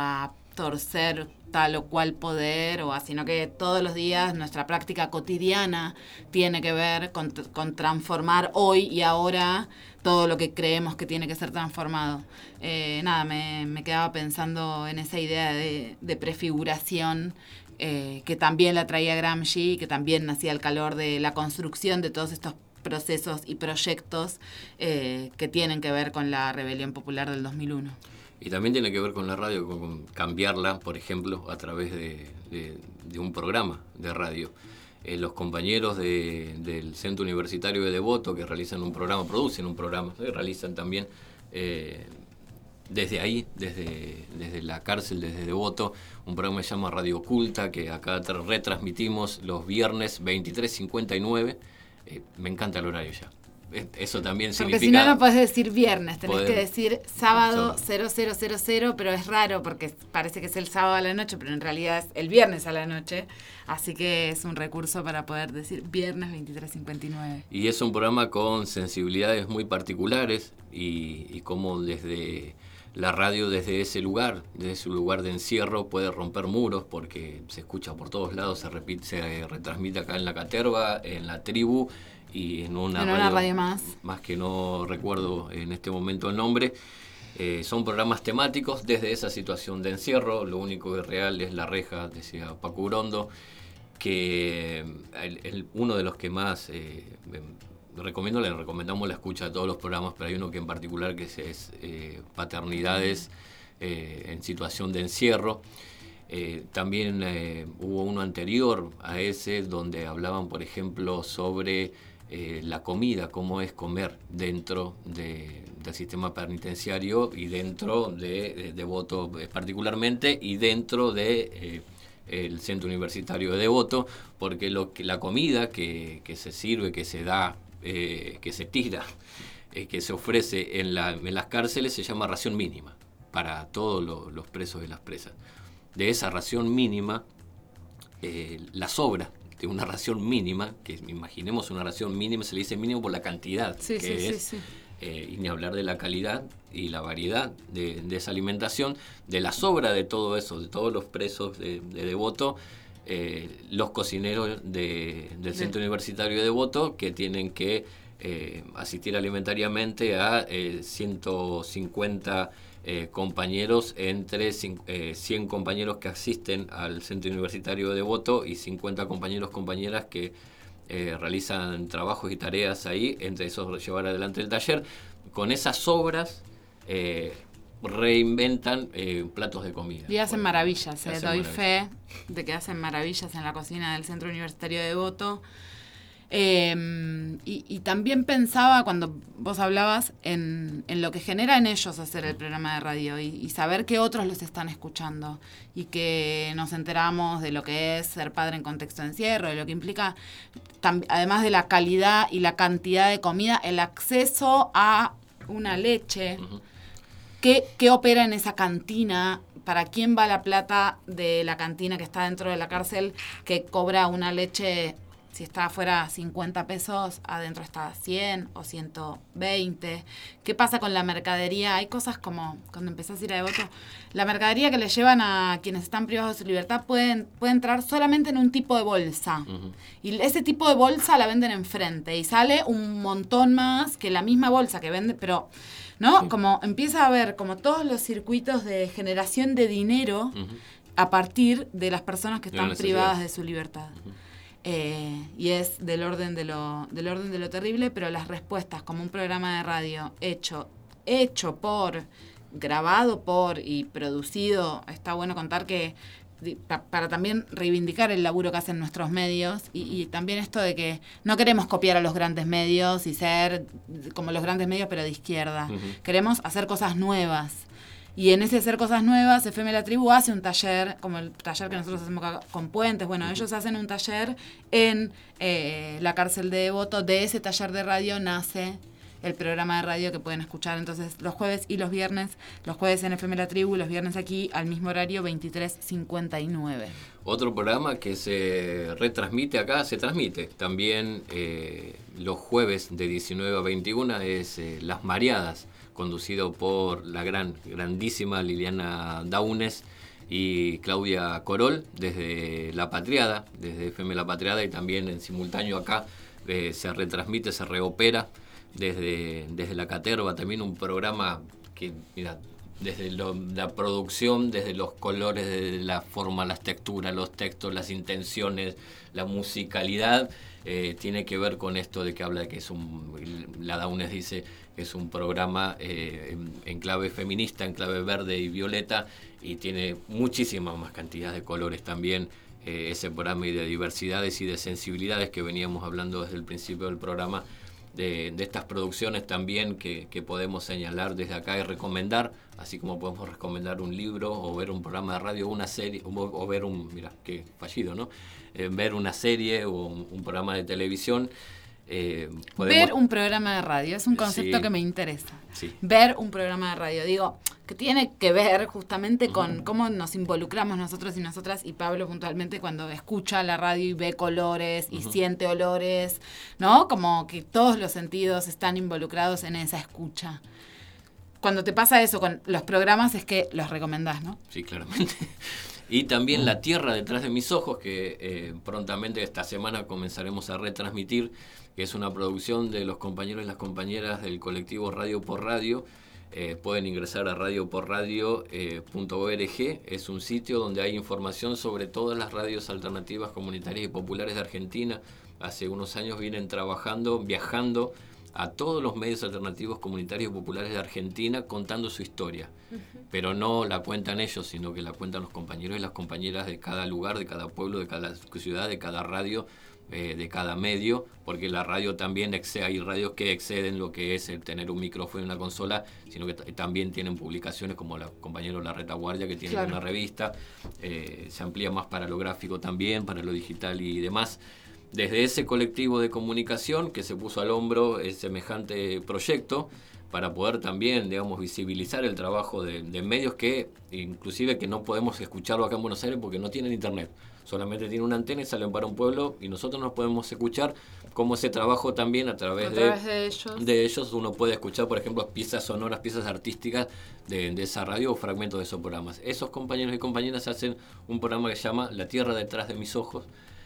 torcer tal o cual poder, o sino que todos los días nuestra práctica cotidiana tiene que ver con, con transformar hoy y ahora todo lo que creemos que tiene que ser transformado. Eh, nada, me, me quedaba pensando en esa idea de, de prefiguración eh, que también la traía Gramsci, que también nacía al calor de la construcción de todos estos procesos y proyectos eh, que tienen que ver con la rebelión popular del dos mil uno. Y también tiene que ver con la radio, con, con cambiarla, por ejemplo, a través de, de, de un programa de radio. Eh, los compañeros de, del Centro Universitario de Devoto, que realizan un programa, producen un programa, eh, realizan también eh, desde ahí, desde, desde la cárcel, desde Devoto, un programa que se llama Radio Oculta, que acá retransmitimos los viernes veintitrés cincuenta y nueve. Eh, me encanta el horario ya. Eso también significa... Porque si no, no podés decir viernes, tenés poder, que decir sábado cero cero cero cero, pero es raro porque parece que es el sábado a la noche, pero en realidad es el viernes a la noche. Así que es un recurso para poder decir viernes veintitrés cincuenta y nueve. Y es un programa con sensibilidades muy particulares y, y cómo desde la radio, desde ese lugar, desde ese lugar de encierro, puede romper muros porque se escucha por todos lados, se, repite, se retransmite acá en La Caterva, en La Tribu, y en una, en radio, una radio más. Más que no recuerdo en este momento el nombre. Eh, son programas temáticos desde esa situación de encierro. Lo único que es real es La Reja, decía Paco Urondo, que el, el, uno de los que más eh, recomiendo, le recomendamos la escucha de todos los programas, pero hay uno que en particular que es, es eh, Paternidades eh, en situación de encierro. Eh, también eh, hubo uno anterior a ese donde hablaban, por ejemplo, sobre eh, la comida, cómo es comer dentro de, del sistema penitenciario y dentro de, de Devoto particularmente y dentro de eh, el Centro Universitario de Devoto, porque lo que la comida que, que se sirve, que se da, eh, que se tira, eh, que se ofrece en, la, en las cárceles se llama ración mínima para todos lo, los presos y las presas. De esa ración mínima, eh, la sobra de una ración mínima, que imaginemos una ración mínima, se le dice mínimo por la cantidad sí, que sí, es, sí, sí. Eh, y ni hablar de la calidad y la variedad de, de esa alimentación, de la sobra de todo eso, de todos los presos de, de Devoto, eh, los cocineros de, del Centro sí. Universitario de Devoto, que tienen que eh, asistir alimentariamente a eh, ciento cincuenta Eh, compañeros, entre eh, cien compañeros que asisten al Centro Universitario de Devoto y cincuenta compañeros, compañeras que eh, realizan trabajos y tareas ahí, entre esos llevar adelante el taller. Con esas obras eh, reinventan eh, platos de comida. Y hacen bueno, maravillas, eh, hacen doy maravillas. fe de que hacen maravillas en la cocina del Centro Universitario de Devoto. Eh, y, y también pensaba cuando vos hablabas en, en lo que genera en ellos hacer el programa de radio y, y saber que otros los están escuchando y que nos enteramos de lo que es ser padre en contexto de encierro, de lo que implica, tam, además de la calidad y la cantidad de comida, el acceso a una leche. Uh-huh. ¿Qué, qué opera en esa cantina? ¿Para quién va la plata de la cantina que está dentro de la cárcel que cobra una leche? Si está afuera cincuenta pesos, adentro está cien o ciento veinte. ¿Qué pasa con la mercadería? Hay cosas como, cuando empezás a ir a Devoto, la mercadería que le llevan a quienes están privados de su libertad pueden, puede entrar solamente en un tipo de bolsa. Uh-huh. Y ese tipo de bolsa la venden enfrente y sale un montón más que la misma bolsa que vende, pero ¿no? Sí. Como empieza a haber como todos los circuitos de generación de dinero uh-huh. a partir de las personas que están privadas de su libertad. Uh-huh. Eh, y es del orden de lo del orden de lo terrible, pero las respuestas como un programa de radio hecho hecho por, grabado por y producido, está bueno contar que pa, para también reivindicar el laburo que hacen nuestros medios y, y también esto de que no queremos copiar a los grandes medios y ser como los grandes medios pero de izquierda. Uh-huh. Queremos hacer cosas nuevas. Y en ese hacer cosas nuevas, F M La Tribu hace un taller, como el taller que nosotros hacemos acá con Puentes. Bueno, uh-huh. ellos hacen un taller en eh, la cárcel de Devoto. De ese taller de radio nace el programa de radio que pueden escuchar entonces los jueves y los viernes. Los jueves en F M La Tribu, los viernes aquí al mismo horario, veintitrés cincuenta y nueve. Otro programa que se retransmite acá, se transmite también eh, los jueves de diecinueve a veintiuno, es eh, Las Mareadas, conducido por la gran, grandísima Liliana Daunes, y Claudia Corol desde La Patriada, desde F M La Patriada, y también en simultáneo acá eh, se retransmite, se reopera desde, desde La Caterva, también un programa que, mira, desde lo, la producción, desde los colores, desde la forma, las texturas, los textos, las intenciones, la musicalidad, eh, tiene que ver con esto de que habla de que es un, la Daunes dice que es un programa eh, en, en clave feminista, en clave verde y violeta, y tiene muchísima más cantidad de colores también, eh, ese programa, y de diversidades y de sensibilidades que veníamos hablando desde el principio del programa, de, de estas producciones también que, que podemos señalar desde acá y recomendar, así como podemos recomendar un libro o ver un programa de radio, una serie, o, o ver un, mira, qué fallido, ¿no? Eh, ver una serie o un, un programa de televisión. Eh, podemos... Ver un programa de radio, es un concepto Sí. que me interesa. Sí. Ver un programa de radio, digo, que tiene que ver justamente con uh-huh. cómo nos involucramos nosotros y nosotras, y Pablo puntualmente cuando escucha la radio y ve colores y uh-huh. siente olores, ¿no? Como que todos los sentidos están involucrados en esa escucha. Cuando te pasa eso con los programas es que los recomendás, ¿no? Sí, claramente. Y también La Tierra detrás de mis ojos, que eh, prontamente esta semana comenzaremos a retransmitir, que es una producción de los compañeros y las compañeras del colectivo Radio por Radio. Eh, pueden ingresar a radio por radio punto org. Es un sitio donde hay información sobre todas las radios alternativas, comunitarias y populares de Argentina. Hace unos años vienen trabajando, viajando a todos los medios alternativos, comunitarios y populares de Argentina, contando su historia. Uh-huh. Pero no la cuentan ellos, sino que la cuentan los compañeros y las compañeras de cada lugar, de cada pueblo, de cada ciudad, de cada radio, eh, de cada medio, porque la radio también excede, hay radios que exceden lo que es el tener un micrófono y una consola, sino que t- también tienen publicaciones como la compañero La Retaguardia, que tiene claro. una revista, eh, se amplía más para lo gráfico también, para lo digital y demás. Desde ese colectivo de comunicación que se puso al hombro el semejante proyecto para poder también, digamos, visibilizar el trabajo de, de medios que, inclusive que no podemos escucharlo acá en Buenos Aires porque no tienen internet. Solamente tienen una antena y salen para un pueblo y nosotros nos podemos escuchar, como ese trabajo también a través, a través de, de ellos. de ellos uno puede escuchar, por ejemplo, piezas sonoras, piezas artísticas de, de esa radio o fragmentos de esos programas. Esos compañeros y compañeras hacen un programa que se llama La Tierra detrás de mis ojos.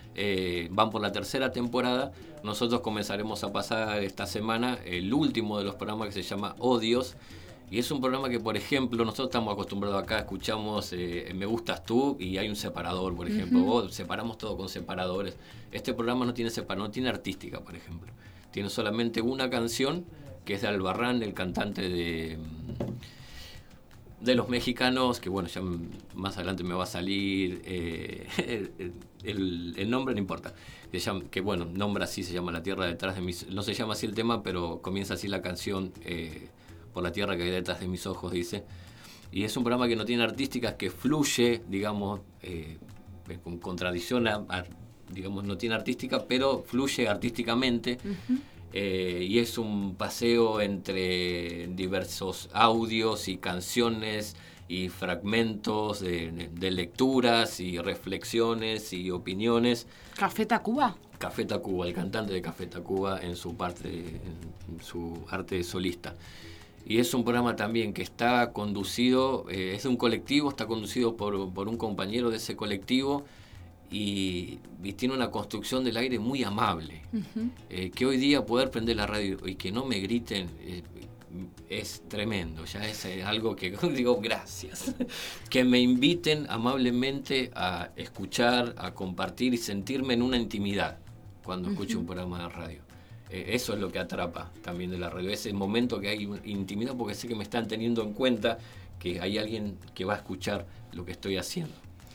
Eh, van por la tercera temporada. Nosotros comenzaremos a pasar esta semana el último de los programas, que se llama Odios, y es un programa que, por ejemplo, nosotros estamos acostumbrados acá, escuchamos eh, Me Gustas Tú y hay un separador, por ejemplo, uh-huh. o separamos todo con separadores. Este programa no tiene separ- no tiene artística, por ejemplo, tiene solamente una canción que es de Albarrán, el cantante de de los mexicanos, que bueno, ya más adelante me va a salir eh, el, el, el nombre, no importa, que, llama, que bueno, nombra así, se llama La Tierra detrás de mis... No se llama así el tema, pero comienza así la canción, eh, Por la tierra que hay detrás de mis ojos, dice. Y es un programa que no tiene artísticas, que fluye, digamos, eh, con contradicción a, a, digamos, no tiene artística, pero fluye artísticamente. Uh-huh. Eh, y es un paseo entre diversos audios y canciones y fragmentos de, de lecturas y reflexiones y opiniones. ¿Café Tacuba? Café Tacuba, el cantante de Café Tacuba en su parte, en su arte solista. Y es un programa también que está conducido, eh, es un colectivo, está conducido por, por un compañero de ese colectivo. Y, y tiene una construcción del aire muy amable. Uh-huh. Eh, que hoy día poder prender la radio y que no me griten eh, es tremendo. Ya es eh, algo que digo gracias. Que me inviten amablemente a escuchar, a compartir y sentirme en una intimidad cuando escucho uh-huh. un programa de radio. Eh, eso es lo que atrapa también de la radio. Ese momento que hay intimidad, porque sé que me están teniendo en cuenta, que hay alguien que va a escuchar lo que estoy haciendo.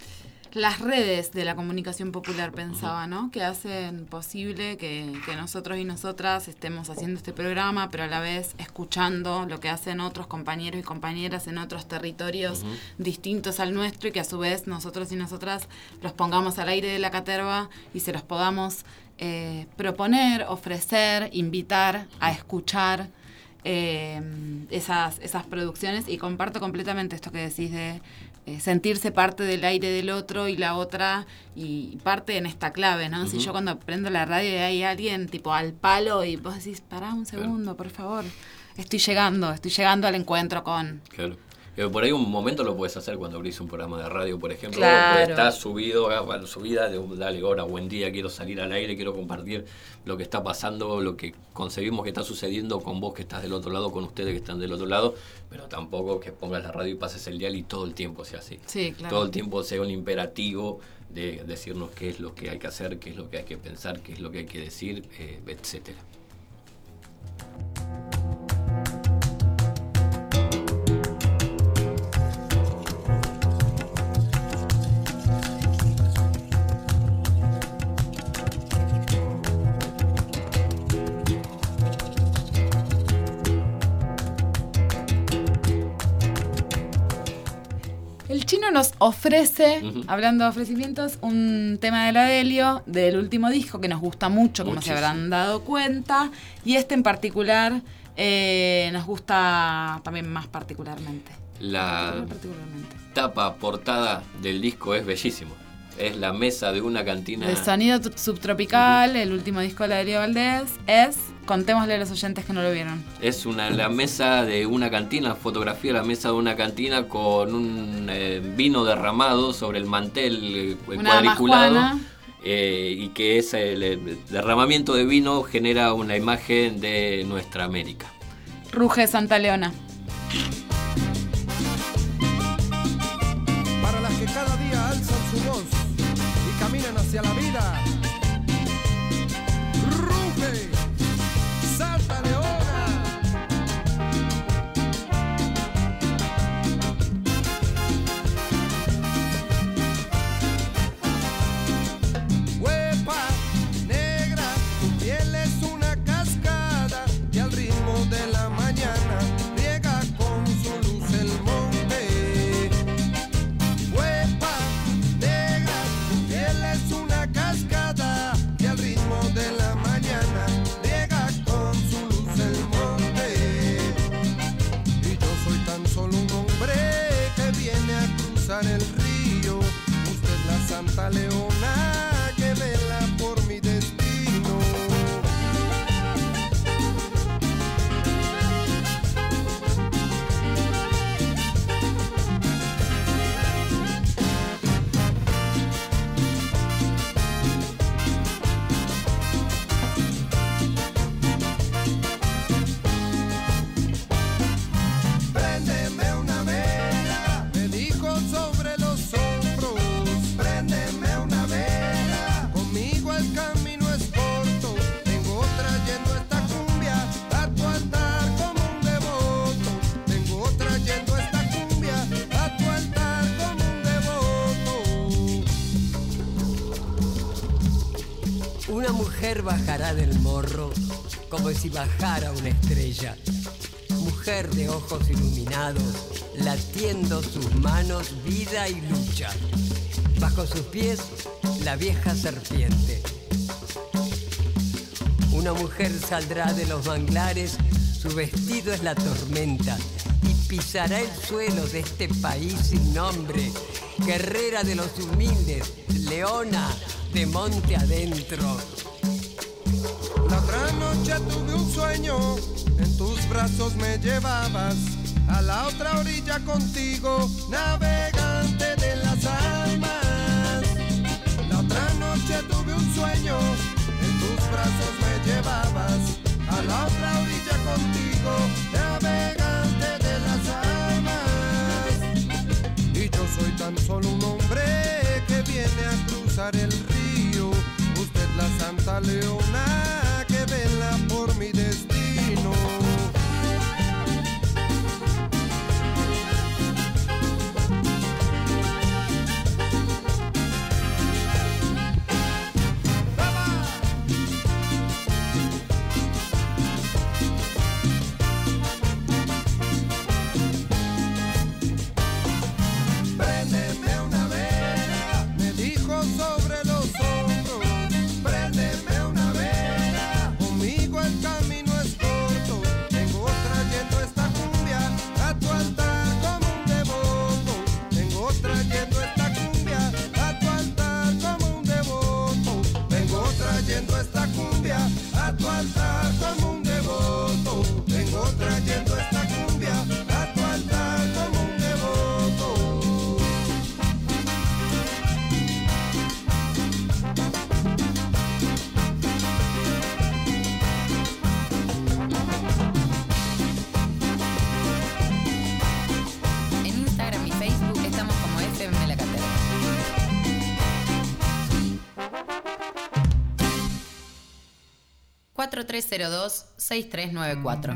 Las redes de la comunicación popular, pensaba, ¿no? Que hacen posible que, que nosotros y nosotras estemos haciendo este programa, pero a la vez escuchando lo que hacen otros compañeros y compañeras en otros territorios uh-huh. distintos al nuestro, y que a su vez nosotros y nosotras los pongamos al aire de la caterva y se los podamos eh, proponer, ofrecer, invitar a escuchar eh, esas, esas producciones. Y comparto completamente esto que decís de Eh, sentirse parte del aire del otro y la otra, y parte en esta clave, ¿no? Uh-huh. Si yo cuando prendo la radio y hay alguien tipo al palo y vos decís, pará un segundo, claro. por favor, estoy llegando, estoy llegando al encuentro con... Claro. Que por ahí un momento lo puedes hacer cuando abrís un programa de radio, por ejemplo, claro. estás subido, bueno, subida, de, dale, hora, buen día, quiero salir al aire, quiero compartir lo que está pasando, lo que concebimos que está sucediendo con vos que estás del otro lado, con ustedes que están del otro lado, pero tampoco que pongas la radio y pases el dial y todo el tiempo sea así. Sí, claro. Todo el tiempo sea un imperativo de decirnos qué es lo que hay que hacer, qué es lo que hay que pensar, qué es lo que hay que decir, eh, etcétera. El Chino nos ofrece, Uh-huh. hablando de ofrecimientos, un tema de la Delio del último disco que nos gusta mucho, como Muchísimo. se habrán dado cuenta, y este en particular eh, nos gusta también más particularmente. La particularmente. tapa portada del disco es bellísimo. Es la mesa de una cantina. El sonido t- subtropical, el último disco de la Delio Valdés, es, contémosle a los oyentes que no lo vieron. Es una, la mesa de una cantina, fotografía de la mesa de una cantina con un eh, vino derramado sobre el mantel eh, Una cuadriculado. damajuana. Eh, y que ese el, el derramamiento de vino genera una imagen de nuestra América. Ruge Santa Leona. Para las que cada día alzan su voz y caminan hacia la vida. Ruge, Santa Leona. Huepa negra, tu piel es una cascada y al ritmo de la mañana riega con su luz el monte. Huepa negra, tu piel es una cascada y al ritmo de la mañana riega con su luz el monte. Y yo soy tan solo un hombre que viene a cruzar el río. Usted la Santa Leona que vela por mi destino. Préndeme una vela, me dijo sobre los hombros. Préndeme una vela, conmigo el camino es corto. Vengo trayendo esta cumbia a tu altar como un devoto. Vengo trayendo esta cumbia a tu altar como un devoto. Una mujer bajará del morro como si bajara una estrella. Mujer de ojos iluminados, latiendo sus manos vida y lucha. Bajo sus pies, la vieja serpiente. Una mujer saldrá de los manglares, su vestido es la tormenta, y pisará el suelo de este país sin nombre. Guerrera de los humildes, leona de monte adentro. La otra noche tuve un sueño, en tus brazos me llevabas a la otra orilla contigo, navegante de las almas. La otra noche tuve un sueño, en tus brazos me llevabas a la otra orilla contigo, navegante de las almas. Y yo soy tan solo un hombre que viene a cruzar el río. Usted la Santa Leona que vela por mi destino. Préndeme una vela, me dijo sobre los hombros. Préndeme una vela. cuatro tres cero dos, seis tres nueve cuatro.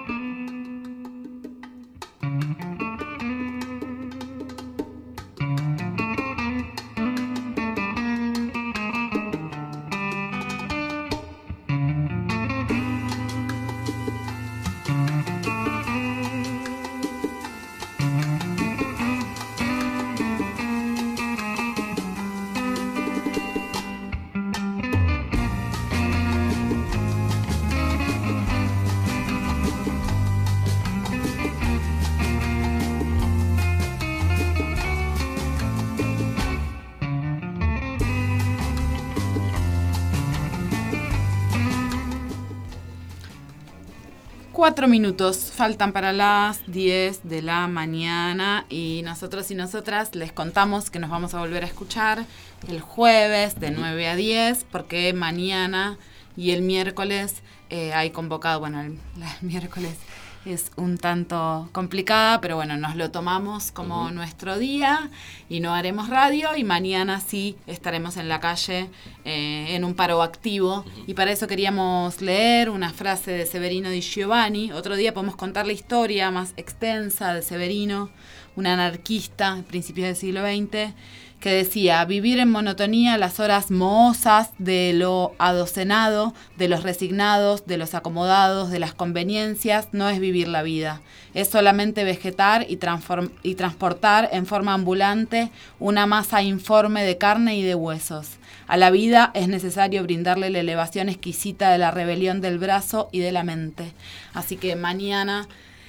Cuatro minutos faltan para las diez de la mañana y nosotros y nosotras les contamos que nos vamos a volver a escuchar el jueves de nueve a diez porque mañana y el miércoles eh, hay convocado, bueno, el, el miércoles es un tanto complicada, pero bueno, nos lo tomamos como uh-huh. nuestro día y no haremos radio y mañana sí estaremos en la calle eh, en un paro activo uh-huh. y para eso queríamos leer una frase de Severino Di Giovanni. Otro día podemos contar la historia más extensa de Severino, un anarquista a principios del siglo veinte, que decía: vivir en monotonía las horas mohosas de lo adocenado, de los resignados, de los acomodados, de las conveniencias, no es vivir la vida. Es solamente vegetar y, transform- y transportar en forma ambulante una masa informe de carne y de huesos. A la vida es necesario brindarle la elevación exquisita de la rebelión del brazo y de la mente. Así que mañana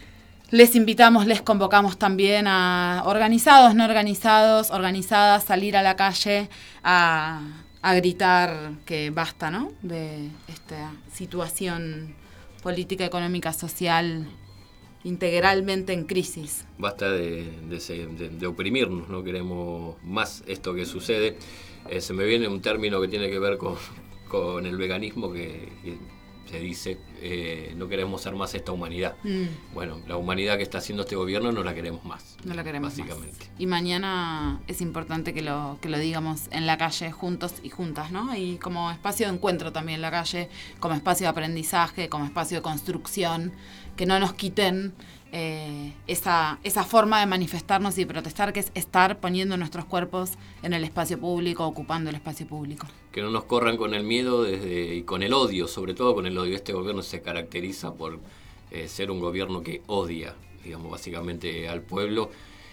les invitamos, les convocamos también a organizados, no organizados, organizadas, salir a la calle a, a gritar que basta, ¿no?, de esta situación política, económica, social integralmente en crisis. Basta de, de, de, de oprimirnos, no queremos más esto que sucede. Eh, se me viene un término que tiene que ver con, con el veganismo que... que se dice, eh, no queremos ser más esta humanidad. Mm. Bueno, la humanidad que está haciendo este gobierno no la queremos más. No la queremos básicamente. Más. Y mañana es importante que lo, que lo digamos en la calle, juntos y juntas, ¿no? Y como espacio de encuentro también la calle, como espacio de aprendizaje, como espacio de construcción, que no nos quiten eh, esa, esa forma de manifestarnos y de protestar, que es estar poniendo nuestros cuerpos en el espacio público, ocupando el espacio público. Que no nos corran con el miedo desde, y con el odio, sobre todo con el odio. Este gobierno se caracteriza por eh, ser un gobierno que odia, digamos, básicamente al pueblo,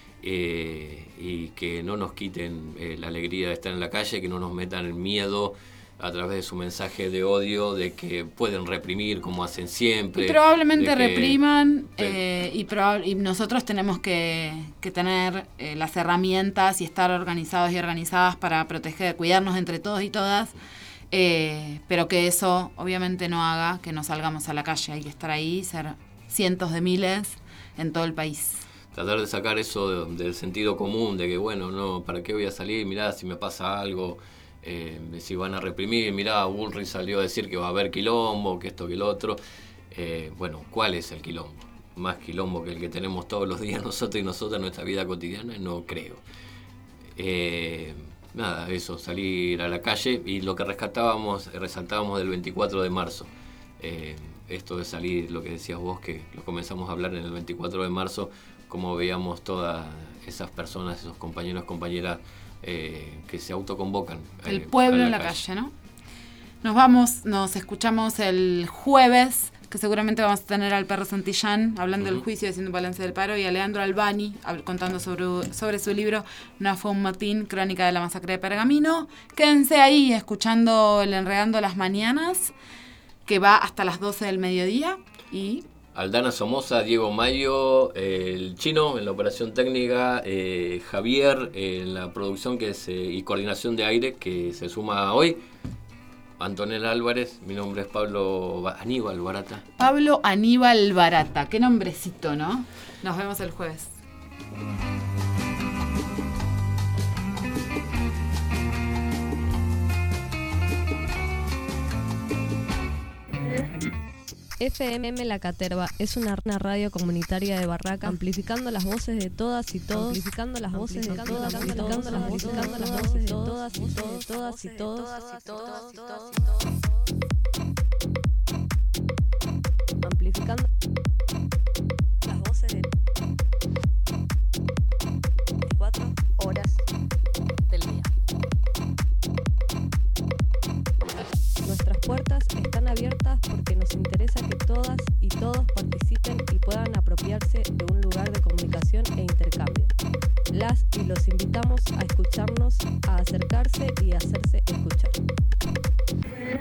eh, y que no nos quiten eh, la alegría de estar en la calle, que no nos metan el miedo a través de su mensaje de odio, de que pueden reprimir como hacen siempre. Y probablemente que, repriman, sí. eh, y, proba- y nosotros tenemos que, que tener eh, las herramientas y estar organizados y organizadas para proteger, cuidarnos entre todos y todas, eh, pero que eso obviamente no haga que no salgamos a la calle. Hay que estar ahí, ser cientos de miles en todo el país. Tratar de sacar eso de, del sentido común, de que bueno, no, ¿para qué voy a salir? Mirá, si me pasa algo... Eh, si van a reprimir, mirá, Bullrich salió a decir que va a haber quilombo, que esto, que el otro. Eh, bueno, ¿cuál es el quilombo? Más quilombo que el que tenemos todos los días nosotros y nosotras en nuestra vida cotidiana, no creo. Eh, nada, eso, salir a la calle y lo que rescatábamos, resaltábamos del veinticuatro de marzo. Eh, esto de salir, lo que decías vos, que lo comenzamos a hablar en el veinticuatro de marzo, cómo veíamos todas esas personas, esos compañeros, compañeras, Eh, que se autoconvocan. El eh, pueblo la en la calle. calle, ¿no? Nos vamos, nos escuchamos el jueves, que seguramente vamos a tener al Perro Santillán hablando uh-huh. del juicio, haciendo un balance del paro, y a Leandro Albani contando sobre, sobre su libro No fue un motín, crónica de la masacre de Pergamino. Quédense ahí escuchando el Enredando las Mañanas, que va hasta las doce del mediodía. Y Aldana Somoza, Diego Mayo, eh, el Chino en la operación técnica, eh, Javier eh, en la producción que es, eh, y coordinación de aire que se suma hoy, Antonella Álvarez, mi nombre es Pablo ba- Aníbal Barata. Pablo Aníbal Barata, qué nombrecito, ¿no? Nos vemos el jueves. F M La Caterva es una radio comunitaria de Barraca, amplificando las voces de todas y todos, amplificando las voces de todas, amplificando las voces de todas y todas y todas y todas y todos.